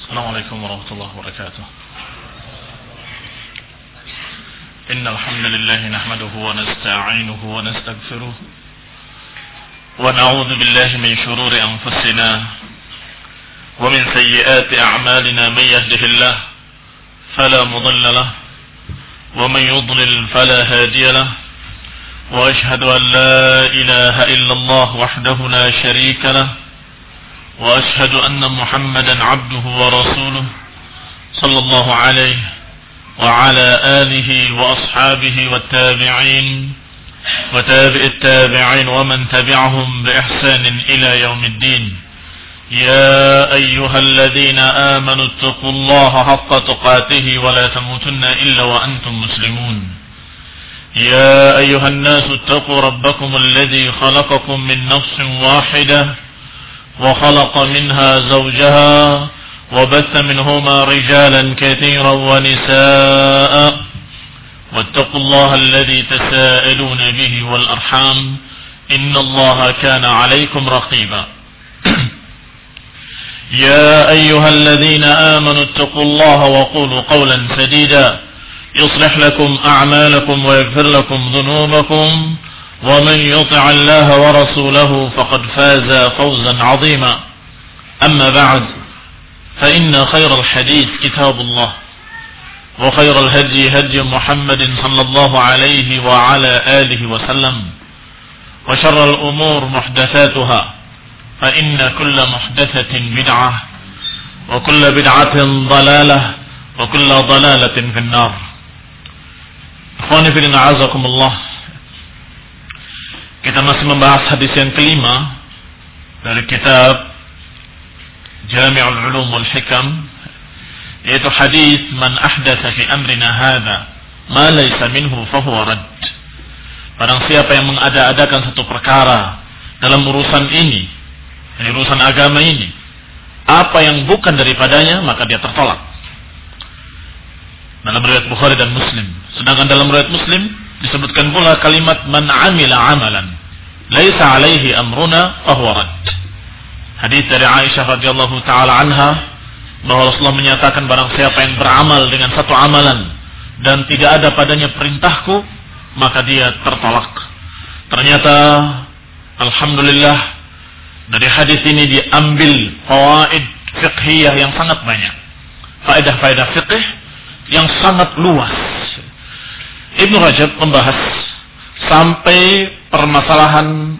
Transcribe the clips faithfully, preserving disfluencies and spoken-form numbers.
السلام عليكم ورحمة الله وبركاته. إن الحمد لله نحمده ونستعينه ونستغفره ونعوذ بالله من شرور أنفسنا ومن سيئات أعمالنا. من يهده الله فلا مضل له ومن يضلل فلا هادي له وأشهد أن لا إله إلا الله وحده لا شريك له وأشهد أن محمدا عبده ورسوله صلى الله عليه وعلى آله وأصحابه والتابعين وتابع التابعين ومن تبعهم بإحسان إلى يوم الدين. يا أيها الذين آمنوا اتقوا الله حق تقاته ولا تموتن إلا وأنتم مسلمون. يا أيها الناس اتقوا ربكم الذي خلقكم من نفس واحدة وخلق منها زوجها وبث منهما رجالا كثيرا ونساء واتقوا الله الذي تساءلون به والأرحام إن الله كان عليكم رقيبا. يا أيها الذين آمنوا اتقوا الله وقولوا قولا سديدا يصلح لكم أعمالكم ويغفر لكم ذنوبكم ومن يطع الله ورسوله فقد فاز فوزا عظيما. أما بعد فإن خير الحديث كتاب الله وخير الهدي هدي محمد صلى الله عليه وعلى آله وسلم وشر الأمور محدثاتها فإن كل محدثة بدعة وكل بدعة ضلالة وكل ضلالة في النار. Ikhwani fillah a'azakumullah. Kita masih membahas hadis yang kelima dari kitab Jami'ul Ulum wal Hikam, yaitu hadis man ahdatsa fi amrina hadza ma laysa minhu fahuwa rad. Barang siapa yang mengada-adakan satu perkara dalam urusan ini, dari urusan agama ini, apa yang bukan daripadanya maka dia tertolak. Dalam riwayat Bukhari dan Muslim. Sedangkan dalam riwayat Muslim disebutkan pula kalimat man amila amalan laisa alaihi amruna fahuwa rad. Hadis dari Aisyah radhiyallahu taala anha bahwa Rasulullah menyatakan barang siapa yang beramal dengan satu amalan dan tidak ada padanya perintahku maka dia tertolak. Ternyata alhamdulillah dari hadis ini diambil fawaid fiqhiyah yang sangat banyak. Faedah-faedah fiqh yang sangat luas. Ibnu Rajab membahas sampai permasalahan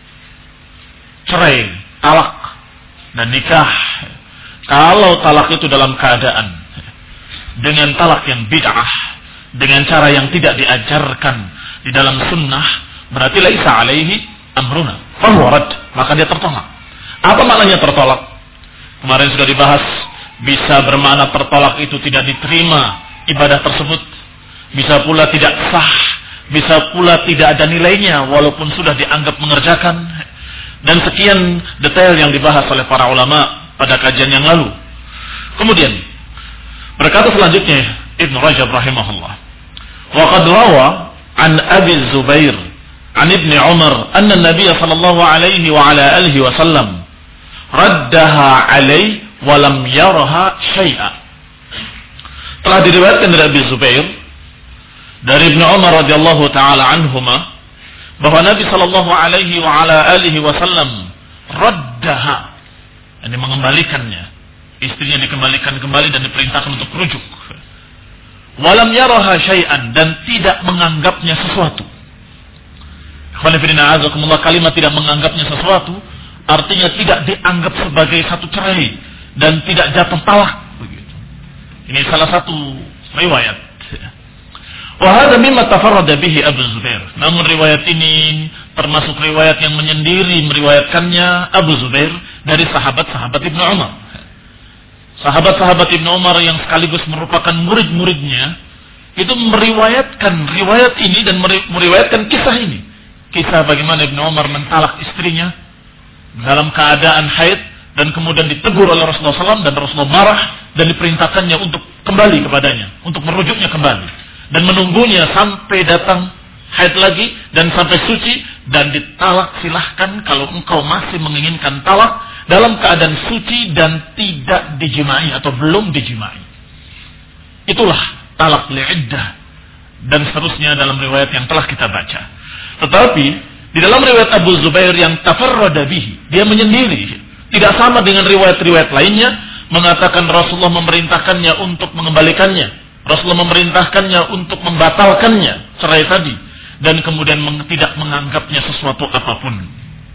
cerai, talak dan nikah. Kalau talak itu dalam keadaan dengan talak yang bid'ah, dengan cara yang tidak diajarkan di dalam sunnah, berarti laisa alaihi amruna fahuwa rad, maka dia tertolak. Apa maknanya tertolak? Kemarin sudah dibahas. Bisa bermakna tertolak itu tidak diterima ibadah tersebut, bisa pula tidak sah, bisa pula tidak ada nilainya walaupun sudah dianggap mengerjakan, dan sekian detail yang dibahas oleh para ulama pada kajian yang lalu. Kemudian berkata selanjutnya Ibnu Rajab rahimahullah, wa qad rawa an Abi Zubair an Ibni Umar anna Nabiy sallallahu alaihi wa ala alihi wasallam raddaha alaihi walam yaraha syai'a. Telah diriwayatkan dari Abi Zubair dari Ibnu Umar radhiyallahu taala anhuma bahwa Nabi sallallahu alaihi wa ala alihi wasallam raddaha, ini mengembalikannya, istrinya dikembalikan kembali dan diperintahkan untuk rujuk. Walam yaraha syai'an, dan tidak menganggapnya sesuatu. Ikhwan fillah a'azakumullah, kalimat tidak menganggapnya sesuatu artinya tidak dianggap sebagai satu cerai dan tidak jatuh talak. Begitu. Ini salah satu riwayat. Wa hadza mimma tafarrada bihi Abu Zubair. Namun riwayat ini termasuk riwayat yang menyendiri meriwayatkannya Abu Zubair dari sahabat-sahabat Ibnu Umar. Sahabat-sahabat Ibnu Umar yang sekaligus merupakan murid-muridnya itu meriwayatkan riwayat ini dan meriwayatkan kisah ini. Kisah bagaimana Ibnu Umar mentalak istrinya dalam keadaan haid dan kemudian ditegur oleh Rasulullah shallallahu alaihi wasallam dan Rasulullah marah dan diperintahkannya untuk kembali kepadanya, untuk merujuknya kembali dan menunggunya sampai datang haid lagi dan sampai suci dan ditalak. Silahkan kalau engkau masih menginginkan talak, dalam keadaan suci dan tidak dijimai atau belum dijimai. Itulah talak li'iddah dan seterusnya dalam riwayat yang telah kita baca. Tetapi di dalam riwayat Abu Zubair yang tafarrada bihi, dia menyendiri, tidak sama dengan riwayat-riwayat lainnya mengatakan Rasulullah memerintahkannya untuk mengembalikannya, Rasulullah memerintahkannya untuk membatalkannya cerai tadi, dan kemudian meng- tidak menganggapnya sesuatu apapun.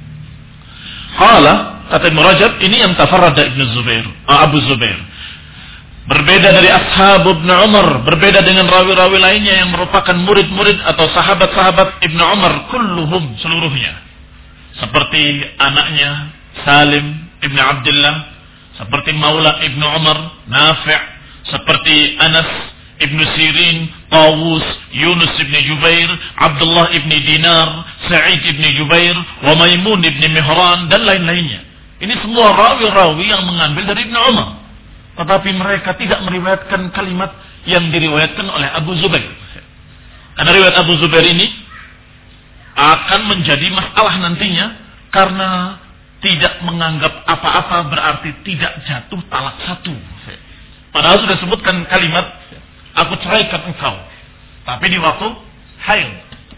Qala, kata Ibnu Rajab, ini yang tafarrada Ibnu Zubair, Abu Zubair. Berbeda dari ashab Ibnu Umar, berbeda dengan rawi-rawi lainnya yang merupakan murid-murid atau sahabat-sahabat Ibnu Umar, kulluhum, seluruhnya. Seperti anaknya Salim Ibnu Abdullah, seperti Maula Ibnu Umar, Nafi', seperti Anas Ibnu Sirin, Tawus, Yunus Ibnu Jubair, Abdullah Ibnu Dinar, Sa'id Ibnu Jubair, wa Maimun Ibnu Mihran, dan lain-lainnya. Ini semua rawi-rawi yang mengambil dari Ibnu Umar. Tetapi mereka tidak meriwayatkan kalimat yang diriwayatkan oleh Abu Zubair. Karena riwayat Abu Zubair ini akan menjadi masalah nantinya, karena tidak menganggap apa-apa berarti tidak jatuh talak satu. Padahal sudah sebutkan kalimat, aku ceraikan engkau, tapi di waktu haid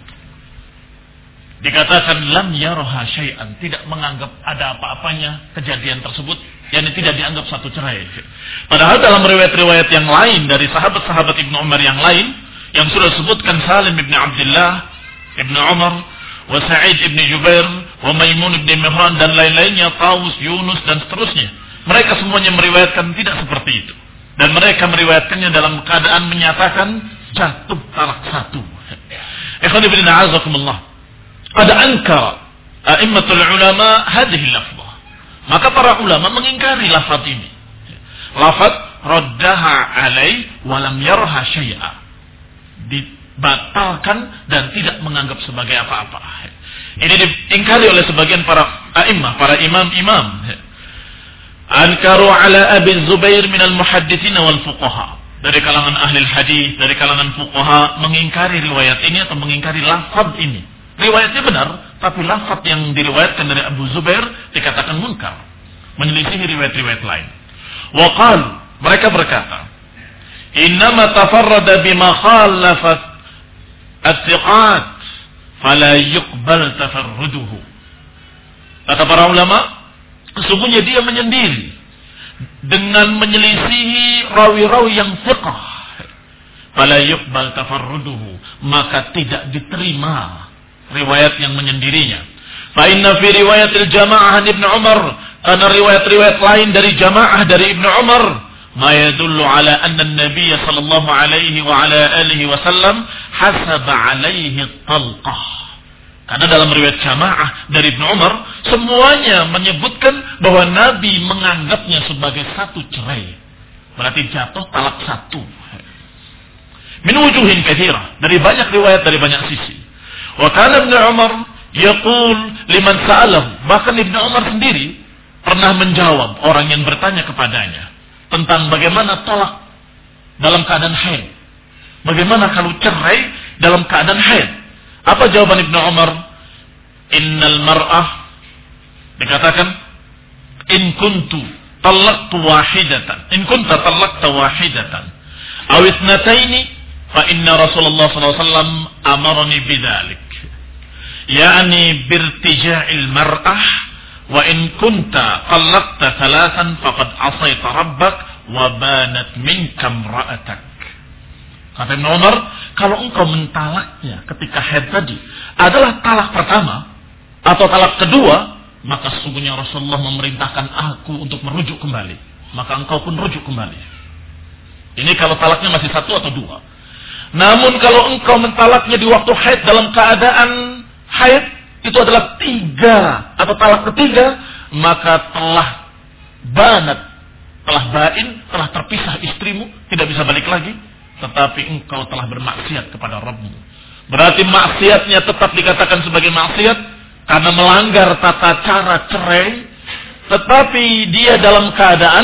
dikatakan lam yaraha syai'an, tidak menganggap ada apa-apanya kejadian tersebut, yakni tidak dianggap satu cerai. Padahal dalam riwayat-riwayat yang lain dari sahabat-sahabat Ibnu Umar yang lain yang sudah disebutkan Salim Ibnu Abdullah Ibnu Umar, wa Sa'id Ibnu Jubair, wa Maimun Ibnu Mihran, dan lain-lainnya, Tawus, Yunus, dan seterusnya, mereka semuanya meriwayatkan tidak seperti itu. Dan mereka meriwayatkannya dalam keadaan menyatakan jatuh talak satu. Ikhwan ibn a'azakumullah. Ada ankara a'immatul ulama hadhihi lafzah. Maka para ulama mengingkari lafaz ini. Lafaz raddaha alai wa lam yarha syai'a. Dibatalkan dan tidak menganggap sebagai apa-apa. Ini diingkari oleh sebagian para a'immah, para imam-imam. Ankaru ala Abi Zubair minal muhadditsin wal fuqaha. Dari kalangan ahli hadis, dari kalangan fuqaha mengingkari riwayat ini atau mengingkari lafaz ini. Riwayatnya benar, tapi lafaz yang diriwayatkan dari Abu Zubair dikatakan munkar, menyelisihi riwayat-riwayat lain. Wa qalu, mereka berkata, "Innama tafarrada bima khalafat at-thiqat, fala yuqbal tafarruduhu." Kata para ulama, sesungguhnya dia menyendiri dengan menyelisihi rawi-rawi yang thiqah. Fala yuqbal tafarruduhu, maka tidak diterima riwayat yang menyendirinya. Fa inna fi riwayatil jamaah Ibnu Umar, karena riwayat-riwayat lain dari jamaah dari Ibnu Umar, ma yadullu ala anna an-nabiy sallallahu alaihi wa ala alihi wasallam hasaba alaihi talqah. Karena dalam riwayat jamaah dari Ibnu Umar semuanya menyebutkan bahwa Nabi menganggapnya sebagai satu cerai. Berarti jatuh talak satu. Min wujuhin katsirah, dari banyak riwayat, dari banyak sisi. Wa kana Ibnu Umar yaqul liman sa'alahu, bahkan Ibnu Umar sendiri pernah menjawab orang yang bertanya kepadanya tentang bagaimana talak dalam keadaan haid. Bagaimana kalau cerai dalam keadaan haid? Apa jawaban Ibnu Umar? Innal mar'ah, dikatakan, in kuntu talaqtu wahidatan, in kunta talaqta wahidatan aw ithnataini fa inna Rasulullah sallallahu alaihi wasallam amarani bidzalik. Yani birtija'il mar'ah, wa in kunta talaqta thalathan faqad asaita rabbak wa banat minka imra'atak. Kata Ibnu Umar, kalau engkau mentalaknya ketika haid tadi adalah talak pertama atau talak kedua, maka sesungguhnya Rasulullah memerintahkan aku untuk merujuk kembali. Maka engkau pun rujuk kembali. Ini kalau talaknya masih satu atau dua. Namun kalau engkau mentalaknya di waktu haid dalam keadaan haid, itu adalah tiga atau talak ketiga, maka telah banat, telah bain, telah terpisah istrimu, tidak bisa balik lagi. Tetapi engkau telah bermaksiat kepada Rabbmu. Berarti maksiatnya tetap dikatakan sebagai maksiat karena melanggar tata cara cerai, tetapi dia dalam keadaan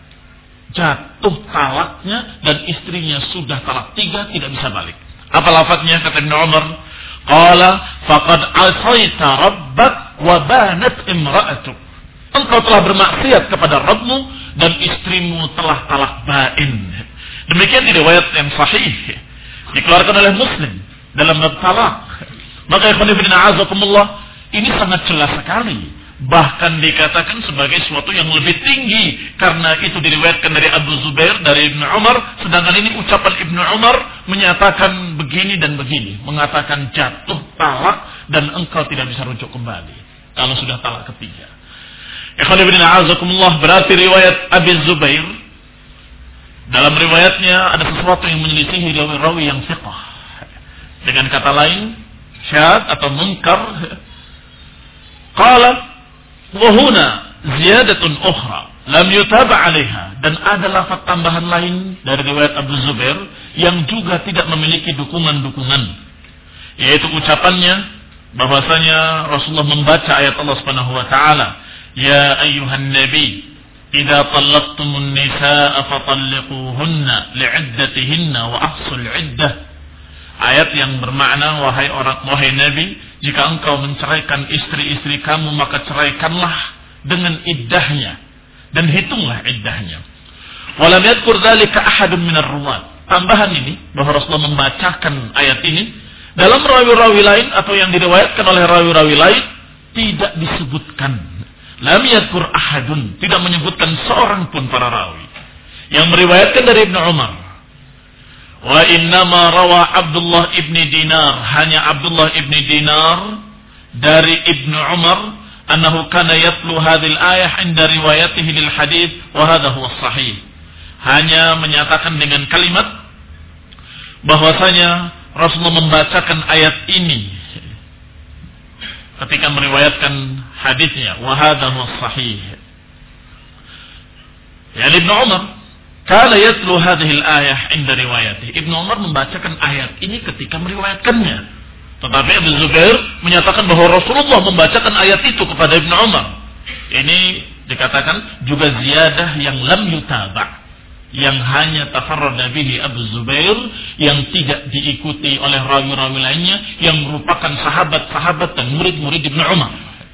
jatuh talaknya dan istrinya sudah talak tiga, tidak bisa balik. Apa lafadznya? Kata Ibnu Umar, qala faqad asaita rabbak wa banat imra'atuk. engkau telah bermaksiat kepada Rabbmu dan istrimu telah talak bain. Demikian di riwayat yang sahih dikeluarkan oleh Muslim dalam bab talak. Maka ikhwan fillah azakumullah, ini sangat jelas sekali. Bahkan dikatakan sebagai sesuatu yang lebih tinggi karena itu diriwayatkan dari Abu Zubair, dari Ibnu Umar, sedangkan ini ucapan Ibnu Umar menyatakan begini dan begini, mengatakan jatuh talak dan engkau tidak bisa rujuk kembali kalau sudah talak ketiga. Ikhwan fillah azakumullah, berarti riwayat Abi Zubair dalam riwayatnya ada sesuatu yang menyelisihi rawi yang thiqah. Dengan kata lain, syad atau munkar. Qala wahuna ziyadatun ukhra lam yutaba 'alaiha, dan ada lafaz tambahan lain dari riwayat Abu Zubair yang juga tidak memiliki dukungan-dukungan, yaitu ucapannya bahwasanya Rasulullah membaca ayat Allah Subhanahu wa taala, ya ayyuhan nabi idza talaqtumun nisaa fatalliquhunna li'iddatihinna wa ahsul 'iddah. Ayat yang bermakna, wahai orang wahai nabi, jika engkau menceraikan istri-istri kamu maka ceraikanlah dengan iddahnya dan hitunglah iddahnya. Walam yadhkur dzalika ahadun minar ruwat. Tambahan ini bahwa Rasulullah membacakan ayat ini dalam rawi-rawi lain atau yang diriwayatkan oleh rawi-rawi lain tidak disebutkan. Lam yadhkur ahadun, tidak menyebutkan seorang pun para rawi yang meriwayatkan dari Ibnu Umar. Wa innama rawa Abdullah ibni Dinar, hanya Abdullah ibni Dinar dari Ibnu Umar, annahu kana yatlu hadhil ayah inda riwayatihi lil hadits wa hadha huwa sahih. Hanya menyatakan dengan kalimat bahwasanya Rasulullah membacakan ayat ini ketika meriwayatkan hadisnya, wa hadha huwa sahih. Ya Ibnu Umar kana yatlu hadhihi al-ayah inda riwayatih. Ibnu Umar membacakan ayat ini ketika meriwayatkannya. Tetapi Abu Zubair menyatakan bahwa Rasulullah membacakan ayat itu kepada Ibnu Umar. Ini dikatakan juga ziyadah yang lam yutaba, yang hanya tafarrada bihi Abu Zubair, yang tidak diikuti oleh rawi-rawi lainnya yang merupakan sahabat-sahabat dan murid-murid Ibnu Umar.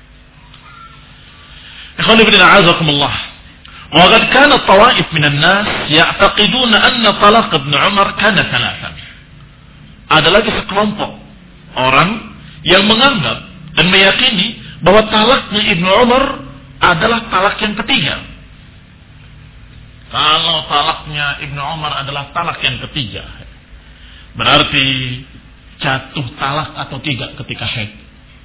Ikhwan fillah a'azakumullah. Wa qad kana tawaif minan nas ya'taqiduna anna talaq Ibnu Umar kana thalathan. Ada lagi sekelompok orang yang menganggap dan meyakini bahwa talaknya Ibnu Umar adalah talak yang ketiga. Kalau talaknya Ibnu Umar adalah talak yang ketiga, berarti jatuh talak atau tidak ketika haid?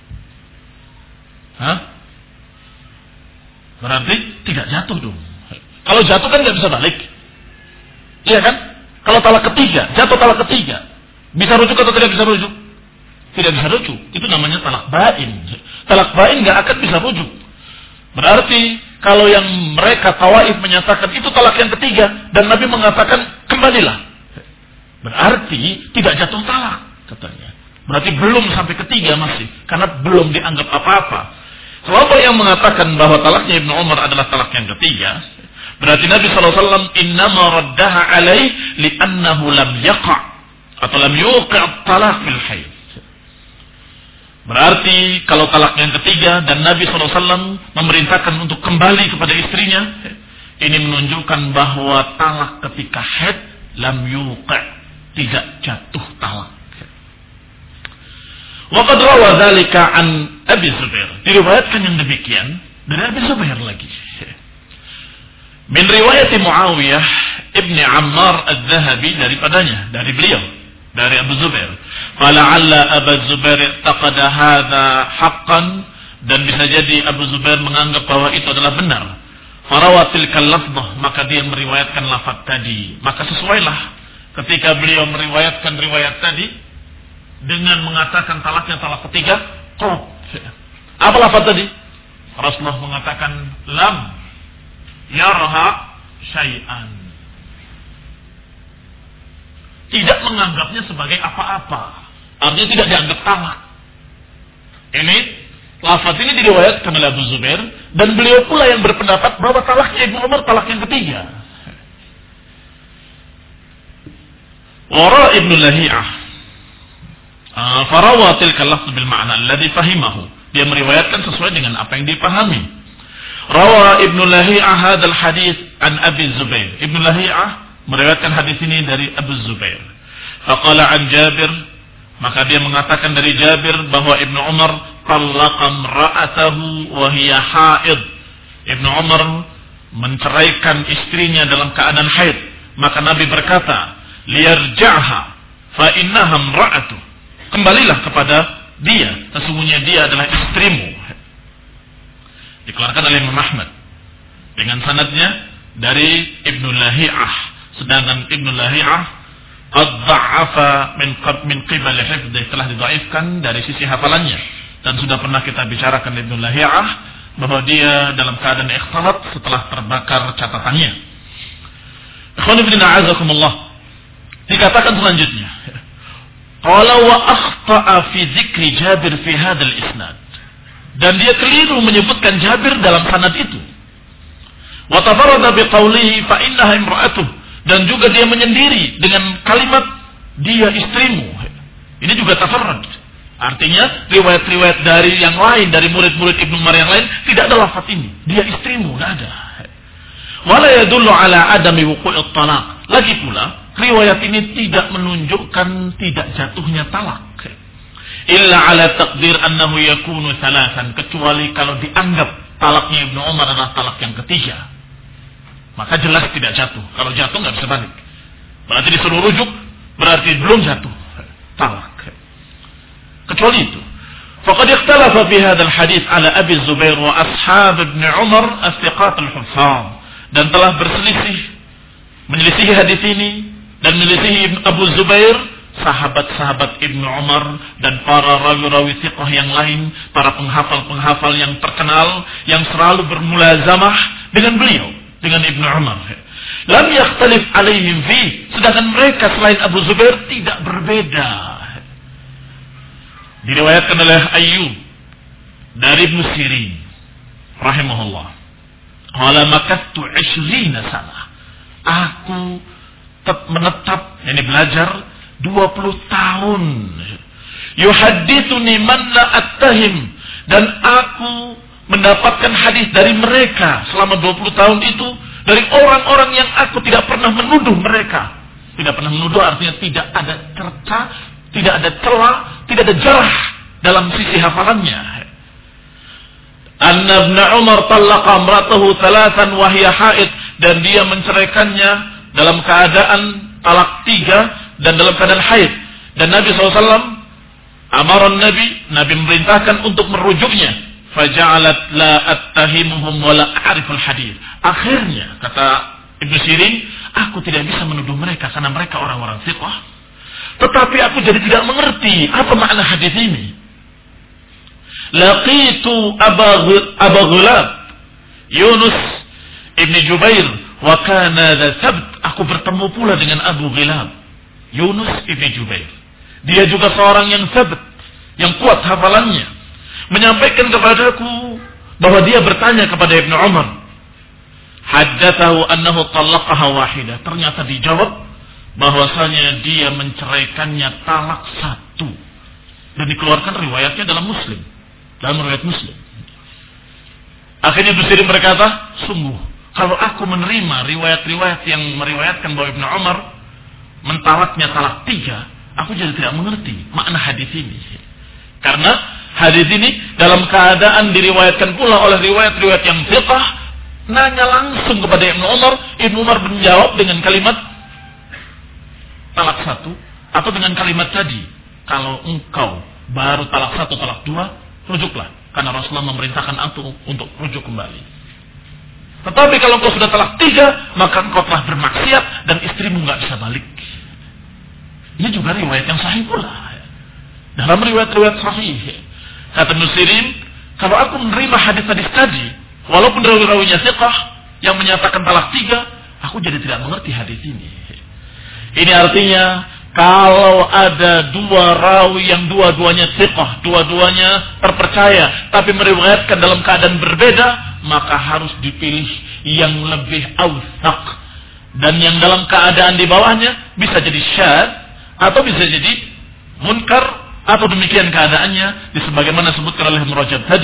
Hah? Berarti tidak jatuh dong. Kalau jatuh kan nggak bisa balik, iya kan? Kalau talak ketiga, jatuh talak ketiga, bisa rujuk atau tidak bisa rujuk? Tidak bisa rujuk. Itu namanya talak bain. Talak bain nggak akan bisa rujuk. Berarti kalau yang mereka tawaif menyatakan itu talak yang ketiga dan Nabi mengatakan kembalilah, berarti tidak jatuh talak katanya. Berarti belum sampai ketiga masih, karena belum dianggap apa-apa. Kelompok yang mengatakan bahwa talaknya Ibnu Umar adalah talak yang ketiga, berarti Nabi sallallahu alaihi wasallam innama raddaha alaih li'annahu lam yaqa' atau lam yuqi' talaq fil haid. Berarti kalau talak yang ketiga dan Nabi sallallahu alaihi wasallam memerintahkan untuk kembali kepada istrinya, ini menunjukkan bahwa talak ketika haid lam yuqi', tidak jatuh talak. Wa qad rawa dzalika an Abi Zubair. Diriwayatkan yang demikian dari Abi Zubair lagi. Min riwayat Muawiyah ibni Ammar al-Zahabi, daripadanya, dari beliau, dari Abu Zubair. Fala'alla Abu Zubair taqada hadha haqqan, dan bisa jadi Abu Zubair menganggap bahwa itu adalah benar. Farawatil kallafdah, maka dia meriwayatkan lafaz tadi. Maka sesuailah ketika beliau meriwayatkan riwayat tadi dengan mengatakan talaknya talak ketiga. Qab. Apa lafaz tadi? Rasulullah mengatakan lam yarha syai'an, tidak menganggapnya sebagai apa-apa, artinya tidak dianggap talak. Ini lafaz ini diriwayatkan oleh Abu Zubair, dan beliau pula yang berpendapat bahwa talaknya Ibnu Umar talak yang ketiga. Wara Ibnu Lahiyah farawa tilka lafz bil ma'na alladhi fahimahu, dia meriwayatkan sesuai dengan apa yang dipahami. Rawa Ibnu Lahi'ah hadzal hadits an Abi Zubair. Ibnu Lahi'ah meriwayatkan hadis ini dari Abu Zubair. Faqala an Jabir, maka dia mengatakan dari Jabir bahwa Ibnu Umar talaqa imra'atahu wa hiya haid. Ibnu Umar menceraikan istrinya dalam keadaan haid. Maka Nabi berkata, liyarja'ha fa innaha imra'atu. Kembalilah kepada dia, sesungguhnya dia adalah istrimu. Dikeluarkan oleh Imam Ahmad dengan sanadnya dari Ibnu Lahi'ah, sedangkan Ibnu Lahi'ah qad dha'afa min min qibal hifdhi, telah didhaifkan dari sisi hafalannya, dan sudah pernah kita bicarakan Ibnu Lahi'ah bahwa dia dalam keadaan ikhtilat setelah terbakar catatannya. Ikhwan fillah a'azakumullah, dikatakan selanjutnya, qala wa akhta'a fi dzikri Jabir fi hadzal isnad, dan dia keliru menyebutkan Jabir dalam sanad itu. Wa tafarrada biqaulihi fa innaha imra'atuh, dan juga dia menyendiri dengan kalimat dia istrimu. Ini juga tafarrad. Artinya riwayat-riwayat dari yang lain, dari murid-murid Ibnu Umar yang lain tidak ada lafaz ini. Dia istrimu, enggak ada. Wala yadullu ala adami wuqu'it talaq. Lagi pula, riwayat ini tidak menunjukkan tidak jatuhnya talak. Illa ala taqdir annahu yakunu thalathan, kecuali kalau dianggap talaknya Ibnu Umar adalah talak yang ketiga, maka jelas tidak jatuh. Kalau jatuh nggak bisa balik, berarti disuruh rujuk, berarti belum jatuh talak. Kecuali itu, faqad ikhtalafa fi hadzal hadits ala Abi Zubair wa ashab Ibnu Umar as-thiqat al-huffaz, dan telah berselisih menyelisihi hadis ini dan menyelisihi Abu Zubair sahabat-sahabat Ibnu Umar dan para rawi-rawi thiqah yang lain, para penghafal-penghafal yang terkenal yang selalu bermulazamah dengan beliau, dengan Ibnu Umar. Lam yakhtalif alaihim fi, sedangkan mereka selain Abu Zubair tidak berbeda. Diriwayatkan oleh Ayyub dari Ibnu Sirin rahimahullah, qala makattu ishrina sana, aku tetap menetap, ini belajar dua puluh tahun. Yuhadditsuni man la attahim, dan aku mendapatkan hadis dari mereka selama dua puluh tahun itu dari orang-orang yang aku tidak pernah menuduh mereka. Tidak pernah menuduh artinya tidak ada cerca, tidak ada celah, tidak ada jarah dalam sisi hafalannya. Anna Ibnu Umar talaqa imra'atahu thalathan wa hiya haid, dan dia menceraikannya dalam keadaan talak tiga dan dalam keadaan haid, dan Nabi shallallahu alaihi wasallam amaran Nabi Nabi memerintahkan untuk merujuknya. Faja'alat la attahimuhum wa la a'riful hadits. Akhirnya kata Ibnu Sirin, aku tidak bisa menuduh mereka karena mereka orang-orang thiqah, tetapi aku jadi tidak mengerti apa makna hadis ini. Laqitu Aba Ghulab Yunus ibni Jubair wa kana dha sabt, aku bertemu pula dengan Abu Ghulab Yunus ibni Jubair. Dia juga seorang yang sabat, yang kuat hafalannya, menyampaikan kepadaku bahwa dia bertanya kepada Ibnu Umar, haddatsahu annahu talaqaha wahidah, ternyata dijawab bahwasanya dia menceraikannya talak satu, dan dikeluarkan riwayatnya dalam Muslim, dalam riwayat Muslim. Akhirnya Ibnu Sirin berkata, sungguh kalau aku menerima riwayat-riwayat yang meriwayatkan bahwa Ibnu Umar mentalaknya talak tiga, aku jadi tidak mengerti makna hadis ini. Karena hadis ini dalam keadaan diriwayatkan pula oleh riwayat-riwayat yang thiqah, nanya langsung kepada Ibnu Umar, Ibnu Umar menjawab dengan kalimat talak satu, atau dengan kalimat tadi, kalau engkau baru talak satu, talak dua, rujuklah, karena Rasulullah memerintahkan antum untuk rujuk kembali. Tetapi kalau engkau sudah talak tiga, maka engkau telah bermaksiat dan istrimu nggak bisa balik. Ini juga riwayat yang sahih pula. Dalam riwayat-riwayat sahih, kata Ibnu Sirin, kalau aku menerima hadis-hadis tadi, walaupun rawi-rawinya thiqah yang menyatakan talak tiga, aku jadi tidak mengerti hadis ini. Ini artinya kalau ada dua rawi yang dua-duanya thiqah, dua-duanya terpercaya, tapi meriwayatkan dalam keadaan berbeda, maka harus dipilih yang lebih awthaq, dan yang dalam keadaan di bawahnya bisa jadi syadz atau bisa jadi munkar, atau demikian keadaannya disebagaimana disebutkan oleh Ibnu Rajab tadi,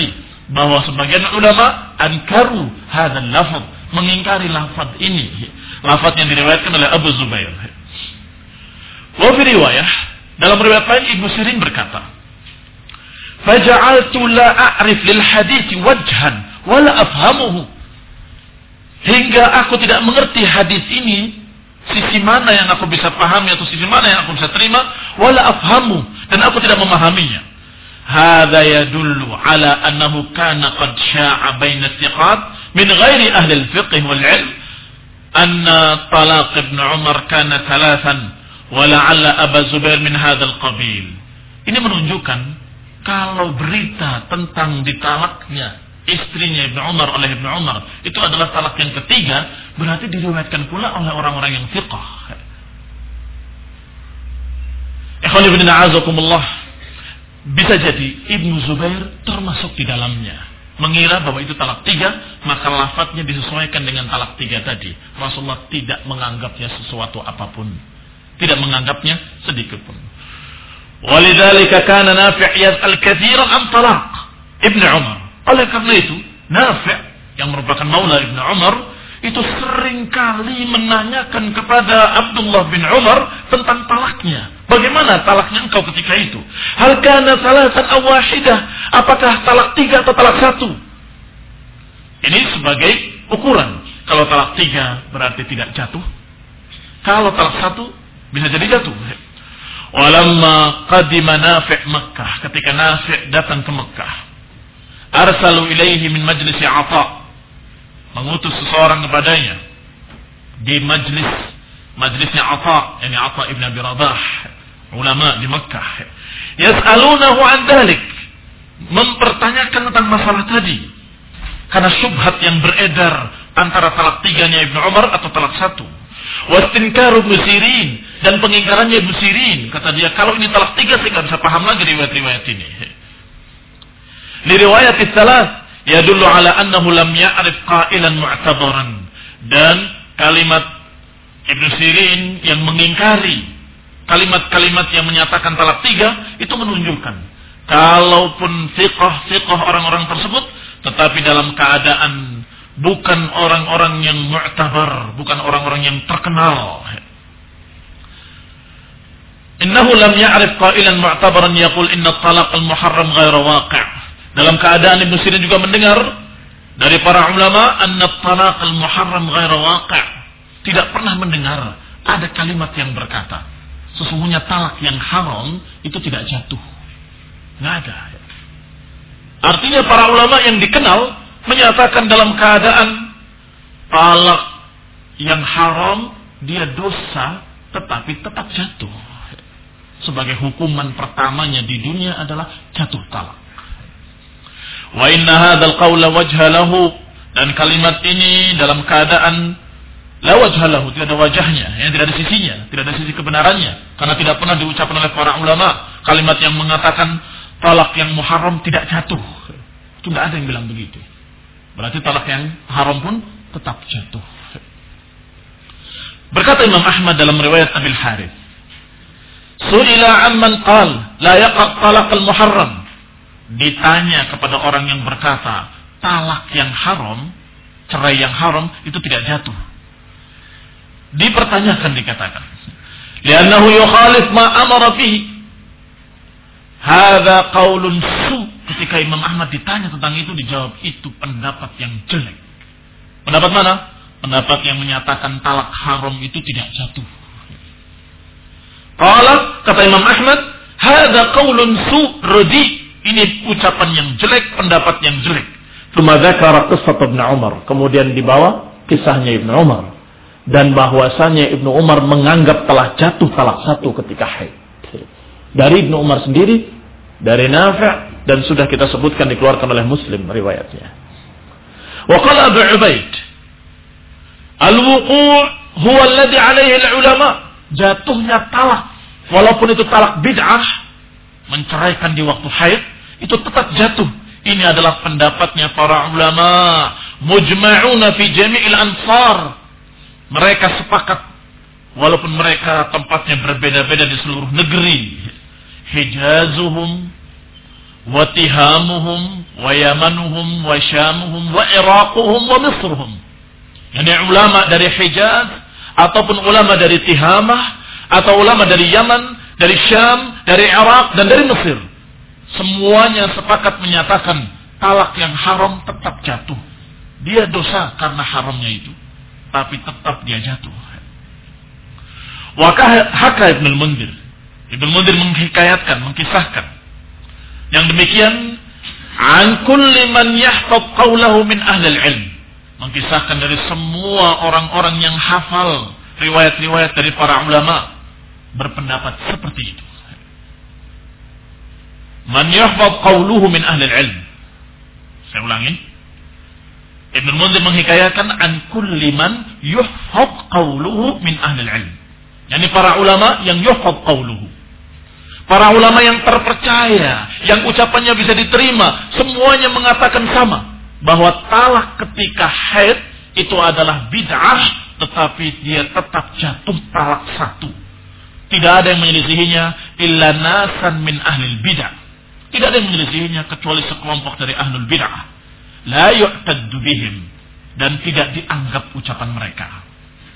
bahwa sebagian ulama ankaru hadzal lafaz, mengingkari lafaz ini, lafaz yang diriwayatkan oleh Abu Zubair. Wa fi riwayah, dalam riwayat lain Ibnu Sirin berkata, "Faja'altu la a'rif lil hadits wajhan wa la afhamuhu." Hingga aku tidak mengerti hadis ini, sisi mana yang aku bisa pahami atau sisi mana yang aku bisa terima, wala afhamu, dan aku tidak memahaminya. Hadza yadullu ala annahu kana qad sya'a baina thiqat min ghairi ahli al-fiqh wal 'ilm anna talaq ibn Umar kana thalathan wa la'alla Abu Zubair min hadzal qabil. Ini menunjukkan kalau berita tentang ditalaknya istrinya Ibnu Umar oleh Ibnu Umar itu adalah talak yang ketiga, berarti diriwayatkan pula oleh orang-orang yang fiqh. Ikhwan ibn a'azakumullah, bisa jadi Ibnu Zubair termasuk di dalamnya, mengira bahwa itu talak tiga, maka lafadznya disesuaikan dengan talak tiga tadi. Rasulullah tidak menganggapnya sesuatu apapun, tidak menganggapnya sedikit pun. Walidzalika kana Nafi' yas'al katsiran an talaq Ibnu Umar. Oleh karena itu, Nafi' yang merupakan maula Ibnu Umar itu sering kali menanyakan kepada Abdullah bin Umar tentang talaknya. Bagaimana talaknya engkau ketika itu? Hal kana salatan aw wahidah? Apakah talak tiga atau talak satu? Ini sebagai ukuran. Kalau talak tiga berarti tidak jatuh. Kalau talak satu bisa jadi jatuh. Walamma qadima Nafi' Makkah, ketika Nafi' datang ke Makkah, arsalu ilaihi min majlis Atha, mengutus seseorang kepadanya di majlis majlisnya Atha, yani Atha ibn Abi Rabah, ulama di Makkah. Yas'alunahu an dzalik, mempertanyakan tentang masalah tadi, karena syubhat yang beredar antara talak tiganya Ibnu Umar atau talak satu. Wastinkaru Ibnu Sirin, dan pengingkarannya Ibnu Sirin, kata dia kalau ini talak tiga saya nggak bisa paham lagi riwayat-riwayat ini. Li riwayat ats-tsalath yadullu ala annahu lam ya'rif qailan mu'tabaran, dan kalimat Ibnu Sirin yang mengingkari kalimat-kalimat yang menyatakan talak tiga itu menunjukkan kalaupun fiqh-fiqh orang-orang tersebut tetapi dalam keadaan bukan orang-orang yang mu'tabar, bukan orang-orang yang terkenal. Innahu lam ya'rif qailan mu'tabaran yaqul inna at-talaq al-muharram ghairu waqi'. Dalam keadaan Ibnu Sirin juga mendengar dari para ulama anna at-talaq al-muharram ghairu waqi'. Tidak pernah mendengar ada kalimat yang berkata sesungguhnya talak yang haram itu tidak jatuh. Enggak ada. Artinya para ulama yang dikenal menyatakan dalam keadaan talak yang haram dia dosa tetapi tetap jatuh. Sebagai hukuman pertamanya di dunia adalah jatuh talak. Wa inna hadzal qawla wajha lahu, dan kalimat ini dalam keadaan la wajha lahu, tidak ada wajahnya, ya, tidak ada sisinya, tidak ada sisi kebenarannya, karena tidak pernah diucapkan oleh para ulama kalimat yang mengatakan talak yang muharram tidak jatuh. Itu tidak ada yang bilang begitu. Berarti talak yang haram pun tetap jatuh. Berkata Imam Ahmad dalam riwayat Abil Harith, su'ila amman qal la yaqa talaq al-muharram. Ditanya kepada orang yang berkata talak yang haram, cerai yang haram itu tidak jatuh. Dipertanyakan, dikatakan, li'annahu yukhalif ma amara bihi. Hadza qaulun su. Ketika Imam Ahmad ditanya tentang itu, dijawab itu pendapat yang jelek. Pendapat mana? Pendapat yang menyatakan talak haram itu tidak jatuh. Qala, kata Imam Ahmad, hadza qaulun su radi. Ini ucapan yang jelek, pendapat yang jelek. Tsumma dzakara qissat Ibnu Umar. Kemudian dibawa kisahnya Ibnu Umar, dan bahwasanya Ibnu Umar menganggap telah jatuh talak satu ketika haid. Dari Ibnu Umar sendiri, dari Nafi', dan sudah kita sebutkan dikeluarkan oleh Muslim riwayatnya. Wa qala Abu Ubaid, al-wuqu' huwa alladhi 'alaihi al-ulama. Jatuhnya talak, walaupun itu talak bid'ah, menceraikan di waktu haid, itu tetap jatuh. Ini adalah pendapatnya para ulama mujma'una fi jami'il ansar. Mereka sepakat, walaupun mereka tempatnya berbeda-beda di seluruh negeri, Hijazuhum wa tihamuhum wa yamanuhum wa syamuhum wa iraquhum wa misruhum. Yani ulama dari Hijaz ataupun ulama dari Tihamah atau ulama dari Yaman, dari Syam, dari Irak dan dari Mesir. Semuanya sepakat menyatakan talak yang haram tetap jatuh. Dia dosa karena haramnya itu, tapi tetap dia jatuh. Wa haka Ibnu Munzir. Ibnu Munzir menghikayatkan, mengkisahkan yang demikian an kulli man yahfaz qawlahu min ahli al-ilm. Mengkisahkan dari semua orang-orang yang hafal riwayat-riwayat dari para ulama berpendapat seperti itu. Man yahfaz qawluhu min ahli al-ilm. Saya ulangi. Ibnu Munzir menghikayatkan an kulli man yuhfaz qawluhu min ahli al-ilm. Yani para ulama yang yuhfaz qawluhu. Para ulama yang terpercaya, yang ucapannya bisa diterima, semuanya mengatakan sama. Bahwa talak ketika haid itu adalah bid'ah, tetapi dia tetap jatuh talak satu. Tidak ada yang menyelisihinya illa nasan min ahlil bid'ah. Tidak ada yang menyelisihinya kecuali sekelompok dari ahlul bid'ah. La yu'taddu bihim, dan tidak dianggap ucapan mereka.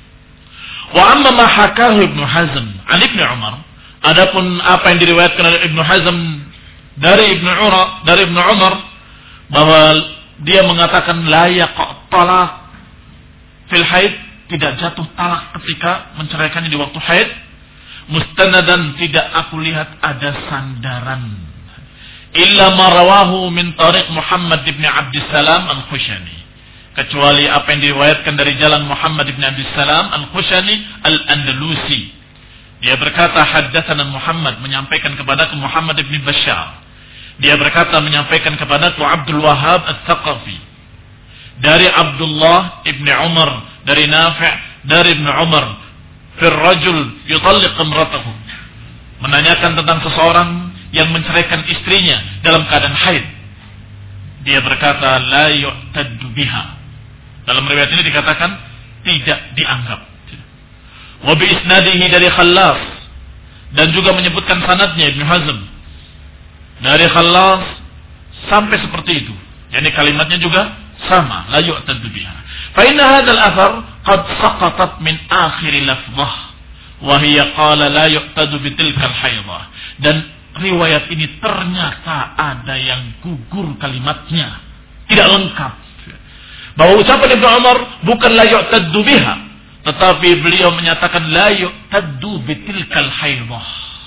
Wa amma ma hakahu Ibnu Hazm an Ibnu Umar, adapun apa yang diriwayatkan oleh Ibnu Hazm dari Ibnu Umar, dari Ibnu Umar bahwa dia mengatakan la yaqa' talaq fil haid, tidak jatuh talak ketika menceraikannya di waktu haid. Mustanadan, tidak aku lihat ada sandaran illa ma rawahu min tariq Muhammad ibn Abdissalam al-Khushani, kecuali apa yang diriwayatkan dari jalan Muhammad ibn Abdissalam al-Khushani al-Andalusi. Dia berkata haddatsana Muhammad, menyampaikan kepadaku Muhammad ibn Bashar. Dia berkata menyampaikan kepadaku Abdul Wahhab Al-Thaqafi dari Abdullah ibn Umar, dari Nafi' dari Ibn Umar, fir rajul yutalliq imratahu, menanyakan tentang seseorang yang menceraikan istrinya dalam keadaan haid. Dia berkata la yu'taddu biha. Dalam riwayat ini dikatakan tidak dianggap. Wa bi isnadihi dari Khallas, dan juga menyebutkan sanadnya Ibnu Hazm dari Khallas sampai seperti itu. Yani kalimatnya juga sama, la yu'taddu biha. Fa inna hadzal athar qad saqatat min akhir lafdhah wa hiya qala la yu'taddu bi tilka al-haidhah. Dan riwayat ini ternyata ada yang gugur kalimatnya, tidak lengkap. Bahwa ucapan Ibnu Umar bukan la yu'taddu biha, tetapi beliau menyatakan la yu'taddu bi tilka al-haidhah.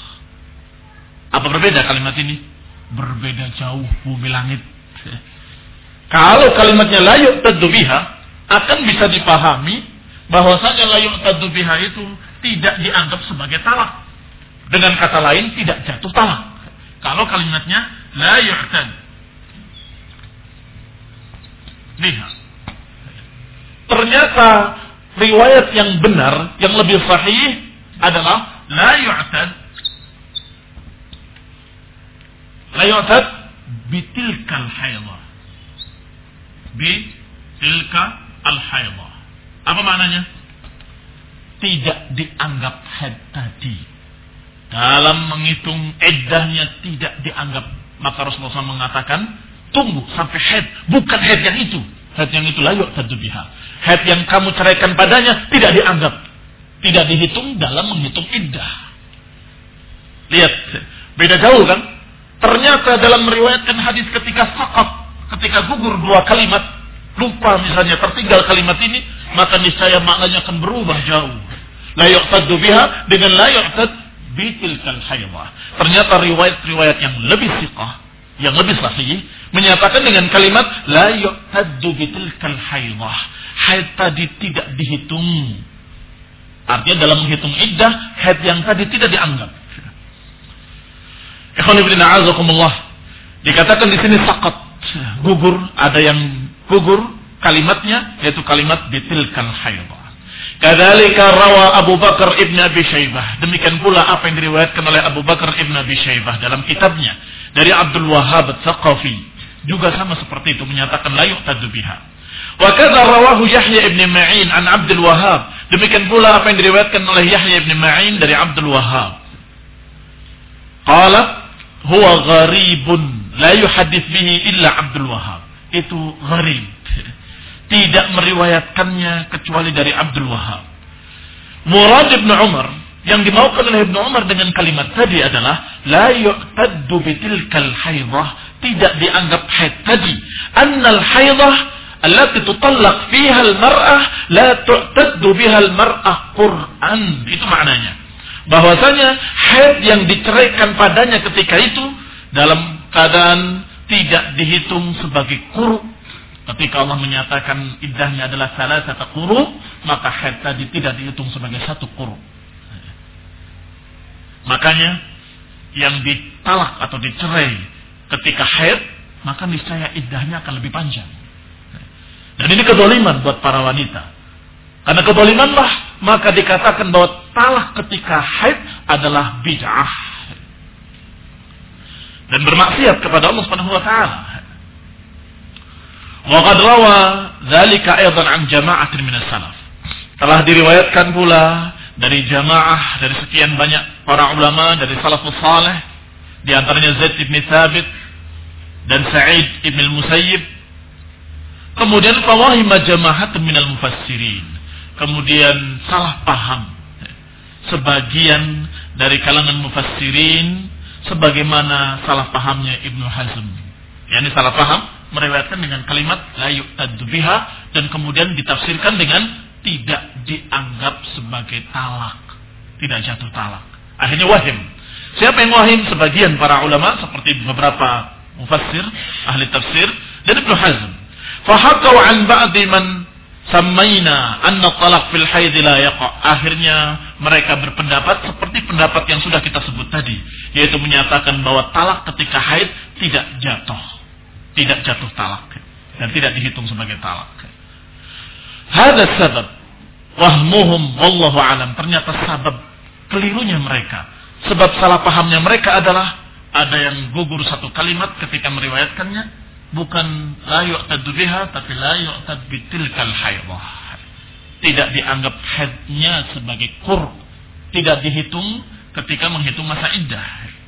Apa berbeda kalimat ini? Berbeda jauh bumi langit. Kalau kalimatnya la yu'taddu biha, akan bisa dipahami bahwasanya la yu'taddu biha itu tidak dianggap sebagai talak. Dengan kata lain, tidak jatuh talak. Kalau kalimatnya la yu'tad biha. Ternyata riwayat yang benar, yang lebih sahih adalah la yu'tad la yu'tad bitilka al-haidhah. Bitilka al-haidhah. Apa maknanya? Tidak dianggap haid tadi. Dalam menghitung iddahnya tidak dianggap. Maka Rasulullah shallallahu alaihi wasallam mengatakan, tunggu sampai haid. Bukan haid yang itu. Haid yang itu la yu'taddu biha. Haid yang kamu ceraikan padanya tidak dianggap. Tidak dihitung dalam menghitung iddah. Lihat, beda jauh kan? Ternyata dalam meriwayatkan hadis ketika saqat, ketika gugur dua kalimat, lupa misalnya tertinggal kalimat ini, maka niscaya maknanya akan berubah jauh. La yu'taddu biha dengan la yu'tad bitilkal haidhah. Ternyata riwayat-riwayat yang lebih siqah, yang lebih sahih, menyatakan dengan kalimat la yu'taddu bitilkal haidhah. Haid tadi tidak dihitung. Artinya dalam menghitung iddah, haid yang tadi tidak dianggap. Ikhwan fillah a'azakumullah. Dikatakan di sini saqat, gugur, ada yang gugur kalimatnya, yaitu kalimat bitilkal haidhah. Kadzalika rawa Abu Bakar Ibn Abi Syaibah. Demikian pula apa yang diriwayatkan oleh Abu Bakar Ibn Abi Syaibah dalam kitabnya dari Abdul Wahhab Al-Thaqafi. Juga sama seperti itu, menyatakan la yu'taddu biha. Wa kadza rawahu Yahya Ibn Ma'in an Abdul Wahhab. Demikian pula apa yang diriwayatkan oleh Yahya Ibn Ma'in dari Abdul Wahhab. Qala huwa gharibun la yuhadits bihi illa Abdul Wahhab. Itu gharib. Tidak meriwayatkannya kecuali dari Abdul Wahhab. Murad Ibnu Umar, yang dimaukan oleh Ibnu Umar dengan kalimat tadi adalah la yu'taddu bitilkal haidah, tidak dianggap haid tadi. Annal haidah allati tutallaq fiha al-mar'ah la tu'taddu biha al-mar'ah Qur'an. Itu maknanya. Bahwasanya haid yang diceraikan padanya ketika itu dalam keadaan tidak dihitung sebagai quru. Ketika Allah menyatakan iddahnya adalah salasata quru, maka haid tadi tidak dihitung sebagai satu quru. Makanya yang ditalak atau dicerai ketika haid, maka niscaya iddahnya akan lebih panjang. Dan ini kezaliman buat para wanita. Karena kezalimanlah maka dikatakan bahwa talak ketika haid adalah bid'ah dan bermaksiat kepada Allah Subhanahu wa taala. Wa qad rawa dzalika aidan an jama'atin min as-salaf. Telah diriwayatkan pula dari jamaah dari sekian banyak para ulama dari salafus saleh, di antaranya Zaid bin Thabit dan Sa'id bin Musayyib. Kemudian fawahima jama'atun minal mufassirin. Kemudian salah paham sebagian dari kalangan mufassirin sebagaimana salah pahamnya Ibnu Hazm. Yani salah paham meriwayatkan dengan kalimat la yu'taddu biha dan kemudian ditafsirkan dengan tidak dianggap sebagai talak, tidak jatuh talak. Akhirnya wahim. Siapa yang wahim? Sebagian para ulama seperti beberapa mufassir, ahli tafsir dan Ibnu Hazm. Fahaqau an ba'di man sammaina anna talaq fil haid la yaqa. Akhirnya mereka berpendapat seperti pendapat yang sudah kita sebut tadi, yaitu menyatakan bahwa talak ketika haid tidak jatuh, tidak jatuh talak dan tidak dihitung sebagai talak. Hada sabab wahmuhum wallahu alam. Ternyata sabab kelirunya mereka, sebab salah pahamnya mereka adalah ada yang gugur satu kalimat ketika meriwayatkannya, bukan la yu'taddu biha tapi la yu'tad bitilkal haidah. Tidak dianggap haidnya sebagai qur, tidak dihitung ketika menghitung masa iddah.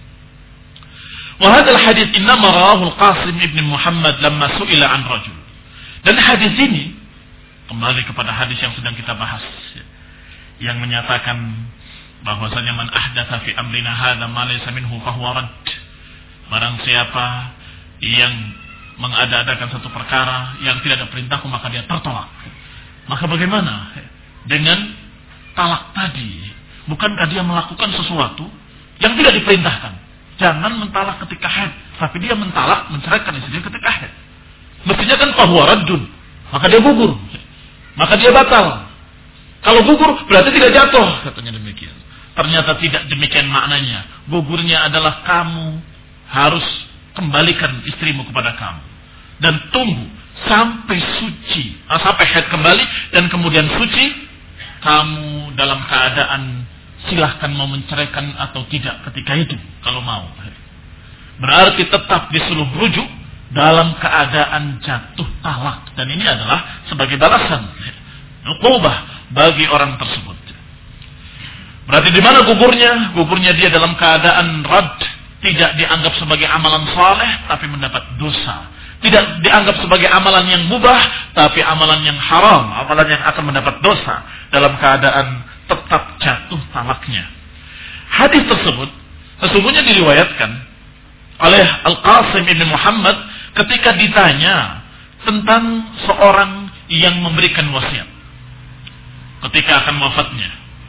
Wa hadzal hadits innama rawahu al-Qasim ibn Muhammad lamma su'ila an rajul. Dan hadis ini kembali kepada hadis yang sedang kita bahas, yang menyatakan bahwasanya man ahdatsa fi amrina hadza ma laysa minhu fahuwa rad. Barang siapa yang mengada-adakan satu perkara yang tidak ada perintahku maka dia tertolak. Maka bagaimana dengan talak tadi? Bukankah dia melakukan sesuatu yang tidak diperintahkan? Jangan mentalak ketika haid, tapi dia mentalak, menceraikan istrinya ketika haid. Mestinya kan fahuwa raddun, maka dia gugur, maka dia batal. Kalau gugur berarti tidak jatuh, katanya demikian. Ternyata tidak demikian maknanya. Gugurnya adalah kamu harus kembalikan istrimu kepada kamu dan tunggu sampai suci, sampai haid kembali dan kemudian suci. Kamu dalam keadaan silahkan mau menceraikan atau tidak ketika itu kalau mau. Berarti tetap disuruh rujuk dalam keadaan jatuh talak, dan ini adalah sebagai balasan uqubah bagi orang tersebut. Berarti di mana gugurnya? Gugurnya dia dalam keadaan rad, tidak dianggap sebagai amalan saleh tapi mendapat dosa. Tidak dianggap sebagai amalan yang mubah tapi amalan yang haram, amalan yang akan mendapat dosa dalam keadaan tetap jatuh talaknya. Hadis tersebut sesungguhnya diriwayatkan oleh Al-Qasim ibn Muhammad ketika ditanya tentang seorang yang memberikan wasiat ketika akan wafatnya.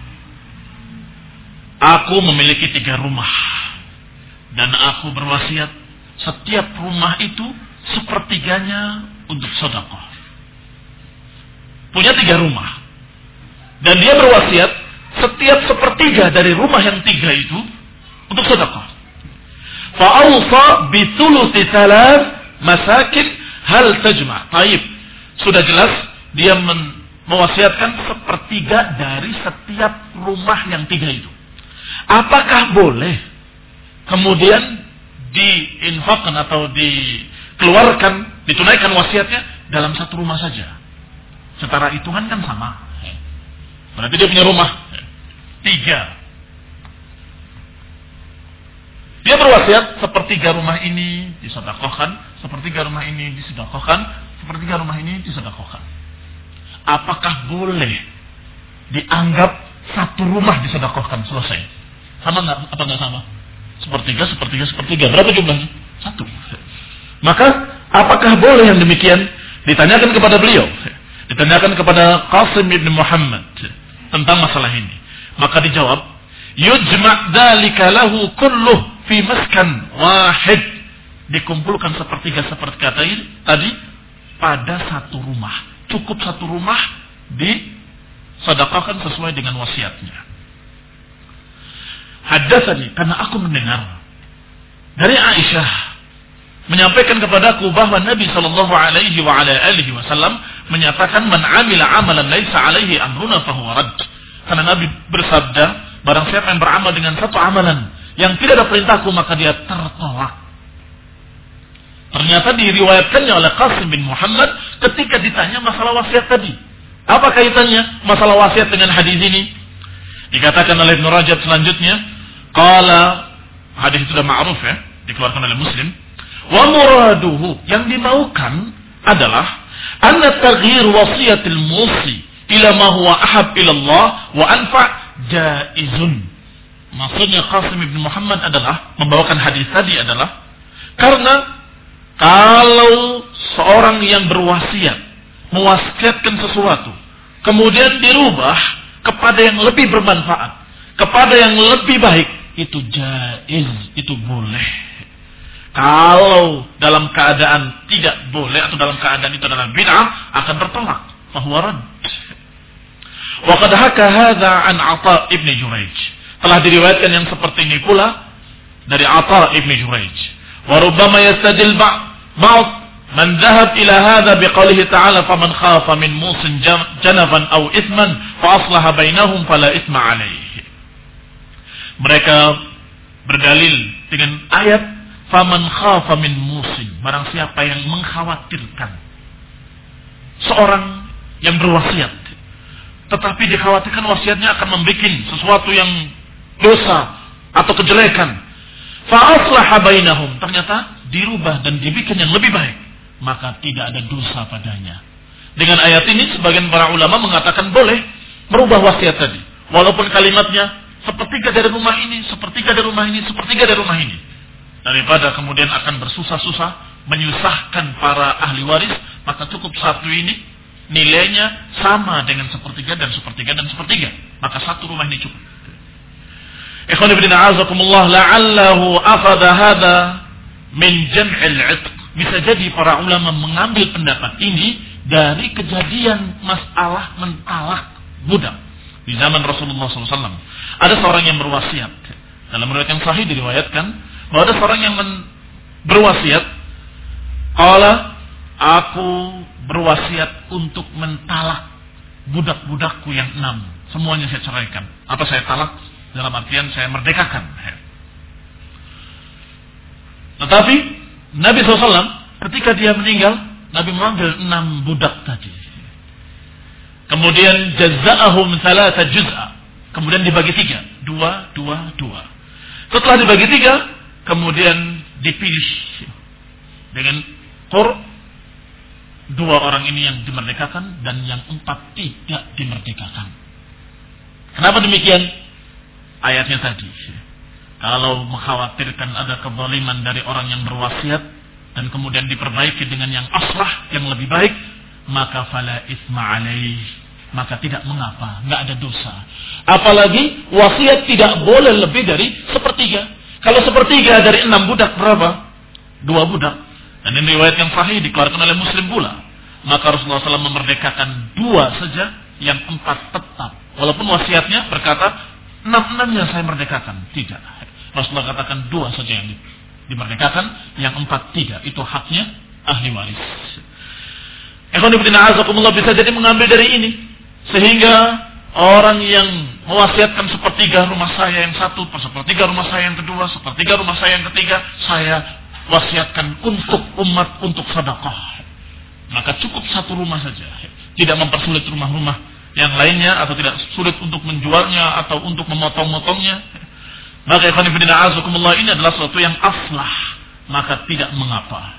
Aku memiliki tiga rumah dan aku berwasiat setiap rumah itu sepertiganya untuk sedekah. Punya tiga rumah dan dia berwasiat setiap sepertiga dari rumah yang tiga itu untuk sedekah. Fa'awsa bithuluthi thalath masakin hal tajma'. Taib. Sudah jelas dia men- mewasiatkan sepertiga dari setiap rumah yang tiga itu. Apakah boleh kemudian diinfakkan atau dikeluarkan, ditunaikan wasiatnya dalam satu rumah saja? Secara hitungan kan sama. Berarti dia punya rumah tiga. Dia berwasiat sepertiga rumah ini disedekahkan, sepertiga rumah ini disedekahkan, sepertiga rumah ini disedekahkan. Apakah boleh dianggap satu rumah disedekahkan selesai? Sama nggak? Apa nggak sama? Sepertiga, sepertiga, sepertiga. Berapa jumlahnya? Satu. Maka apakah boleh yang demikian? Ditanyakan kepada beliau. Ditanyakan kepada Qasim bin Muhammad tentang masalah ini. Maka dijawab, yujma' dzalika lahu kulluh fi maskan wahid. Dikumpulkan sepertiga sepertiga tadi pada satu rumah. Cukup satu rumah disedekahkan sesuai dengan wasiatnya. Haddatsani, karena aku mendengar dari Aisyah menyampaikan kepadaku bahwa Nabi sallallahu alaihi wa ala alihi wasallam menyatakan man 'amila 'amalan laisa 'alaihi amruna fahuwa radd. Karena Nabi bersabda, barang siapa yang beramal dengan satu amalan yang tidak ada perintahku maka dia tertolak. Ternyata diriwayatkannya oleh Qasim bin Muhammad ketika ditanya masalah wasiat tadi. Apa kaitannya masalah wasiat dengan hadis ini? Dikatakan oleh Ibnu Rajab selanjutnya, qala, hadis itu sudah ma'ruf ya, dikeluarkan oleh Muslim. Wa muraduhu, yang dimaukan adalah anna taghyir wasiyatil musi ila ma huwa ahab ila Allah wa anfa' jaizun. Maksudnya Qasim bin Muhammad adalah membawakan hadis tadi adalah karena kalau seorang yang berwasiat mewasiatkan sesuatu kemudian dirubah kepada yang lebih bermanfaat, kepada yang lebih baik, itu jaiz, itu boleh. Kalau dalam keadaan tidak boleh atau dalam keadaan itu adalah bid'ah, akan tertolak, fahuwa rad. Wa qad haka hadza an Atha ibn Juraij. Telah diriwayatkan yang seperti ini pula dari Atha ibn Juraij. Wa rubbama yastadil ba'd man dhahab ila hadza biqoulihi ta'ala faman khafa min musin janafan aw ithman fa aslaha bainahum fala ithma alayhi. Mereka berdalil dengan ayat faman khafa min musin, barang siapa yang mengkhawatirkan seorang yang berwasiat tetapi dikhawatirkan wasiatnya akan membuat sesuatu yang dosa atau kejelekan, fa aslaha bainahum, ternyata dirubah dan dibikin yang lebih baik, maka tidak ada dosa padanya. Dengan ayat ini sebagian para ulama mengatakan boleh merubah wasiat tadi, walaupun kalimatnya sepertiga dari rumah ini, sepertiga dari rumah ini, sepertiga dari rumah ini, daripada kemudian akan bersusah-susah menyusahkan para ahli waris, maka cukup satu ini nilainya sama dengan sepertiga dan sepertiga dan sepertiga, maka satu rumah ini cukup. Ikhwan ibn a'azakumullah, la'allahu akhadha hadha min jam'il 'itq. Bisa jadi para ulama mengambil pendapat ini dari kejadian masalah mentalak budak di zaman Rasulullah shallallahu alaihi wasallam. Ada seorang yang berwasiat. Dalam riwayat yang sahih diriwayatkan bahwa ada seorang yang men- berwasiat, qala, aku berwasiat untuk mentalak budak-budakku yang enam. Semuanya saya ceraikan. Apa saya talak? Dalam artian saya merdekakan. Tetapi Nabi shallallahu alaihi wasallam ketika dia meninggal, Nabi mengambil enam budak tadi. Kemudian jazza'ahum thalatha juz'a. Kemudian dibagi tiga. Dua, dua, dua. Setelah dibagi tiga, kemudian dipilih dengan qur. Dua orang ini yang dimerdekakan dan yang empat tidak dimerdekakan. Kenapa demikian? Ayatnya tadi. Kalau mengkhawatirkan ada kezaliman dari orang yang berwasiat dan kemudian diperbaiki dengan yang aslah, yang lebih baik, maka fala isma alaih, maka tidak mengapa, nggak ada dosa. Apalagi wasiat tidak boleh lebih dari sepertiga. Kalau sepertiga dari enam budak berapa? Dua budak. Dan ini riwayat yang sahih dikeluarkan oleh Muslim pula. Maka Rasulullah shallallahu alaihi wasallam memerdekakan dua saja, yang empat tetap. Walaupun wasiatnya berkata enam-enamnya saya merdekakan, tidak. Rasulullah katakan dua saja yang dimerdekakan, yang empat tidak. Itu haknya ahli waris. Ikhwan fillah azakumullah, bisa jadi mengambil dari ini sehingga orang yang mewasiatkan sepertiga rumah saya yang satu, sepertiga rumah saya yang kedua, sepertiga rumah saya yang ketiga, saya wasiatkan untuk umat, untuk sedekah. Maka cukup satu rumah saja, tidak mempersulit rumah-rumah yang lainnya, atau tidak sulit untuk menjualnya atau untuk memotong-motongnya. Maka ikhwan fillah azakumullah, ini adalah sesuatu yang aslah, maka tidak mengapa.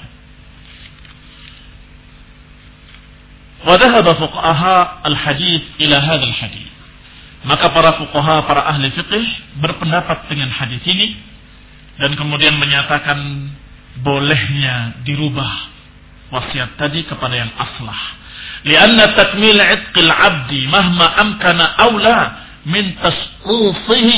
Wa dhahaba fuqaha al-hadits ila hadzal hadits. Maka para fuqaha, para ahli fiqh berpendapat dengan hadis ini dan kemudian menyatakan bolehnya dirubah wasiat tadi kepada yang aslah. Lianna takmil 'itqil 'abdi mahma amkana aula min tasqufihi.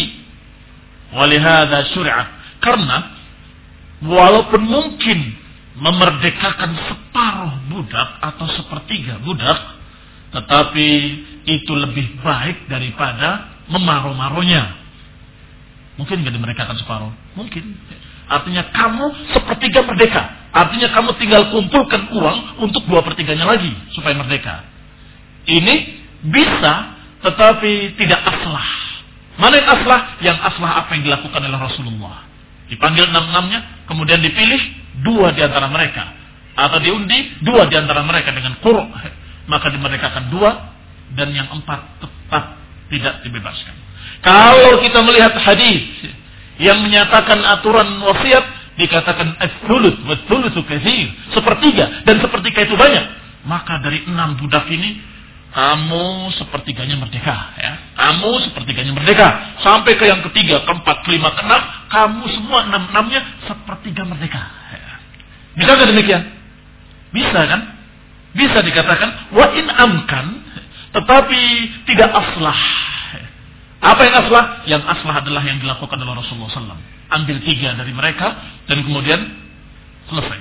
Walihada syuri'at. Karena walaupun mungkin memerdekakan separuh budak atau sepertiga budak, tetapi itu lebih baik daripada memaruh-maruhnya. Mungkin nggak dimerdekakan separuh? Mungkin. Artinya kamu sepertiga merdeka. Artinya kamu tinggal kumpulkan uang untuk dua pertiganya lagi supaya merdeka. Ini bisa, tetapi tidak aslah. Mana yang aslah? Yang aslah apa yang dilakukan oleh Rasulullah. Dipanggil enam-enamnya, kemudian dipilih dua di antara mereka. Atau diundi dua di antara mereka dengan qur'. Maka dimerdekakan dua, dan yang empat tetap tidak dibebaskan. Kalau kita melihat hadis yang menyatakan aturan wasiat, dikatakan ats-tsults wa ats-tsultsu katsir, sepertiga, dan sepertiga itu banyak. Maka dari enam budak ini, kamu sepertiganya merdeka, ya. Kamu sepertiganya merdeka. Sampai ke yang ketiga, keempat, kelima, keenam, kamu semua enam-enamnya sepertiga merdeka. Ya. Bisa nggak demikian? Bisa kan? Bisa dikatakan wa in amkan, tetapi tidak aslah. Apa yang aslah? Yang aslah adalah yang dilakukan oleh Rasulullah shallallahu alaihi wasallam. Ambil tiga dari mereka dan kemudian selesai.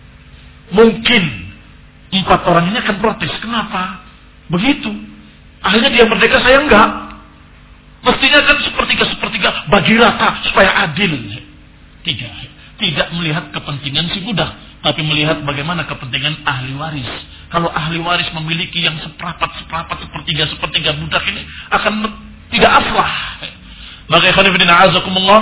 Mungkin empat orang ini akan protes. Kenapa? Begitu. Akhirnya dia merdeka, saya enggak. Mestinya kan sepertiga-sepertiga bagi rata supaya adil. Tiga. Tidak melihat kepentingan si budak, tapi melihat bagaimana kepentingan ahli waris. Kalau ahli waris memiliki yang seperapat-seperapat, sepertiga-sepertiga budak ini akan tidak aslah. Maka ikhwan fillah a'azakumullah,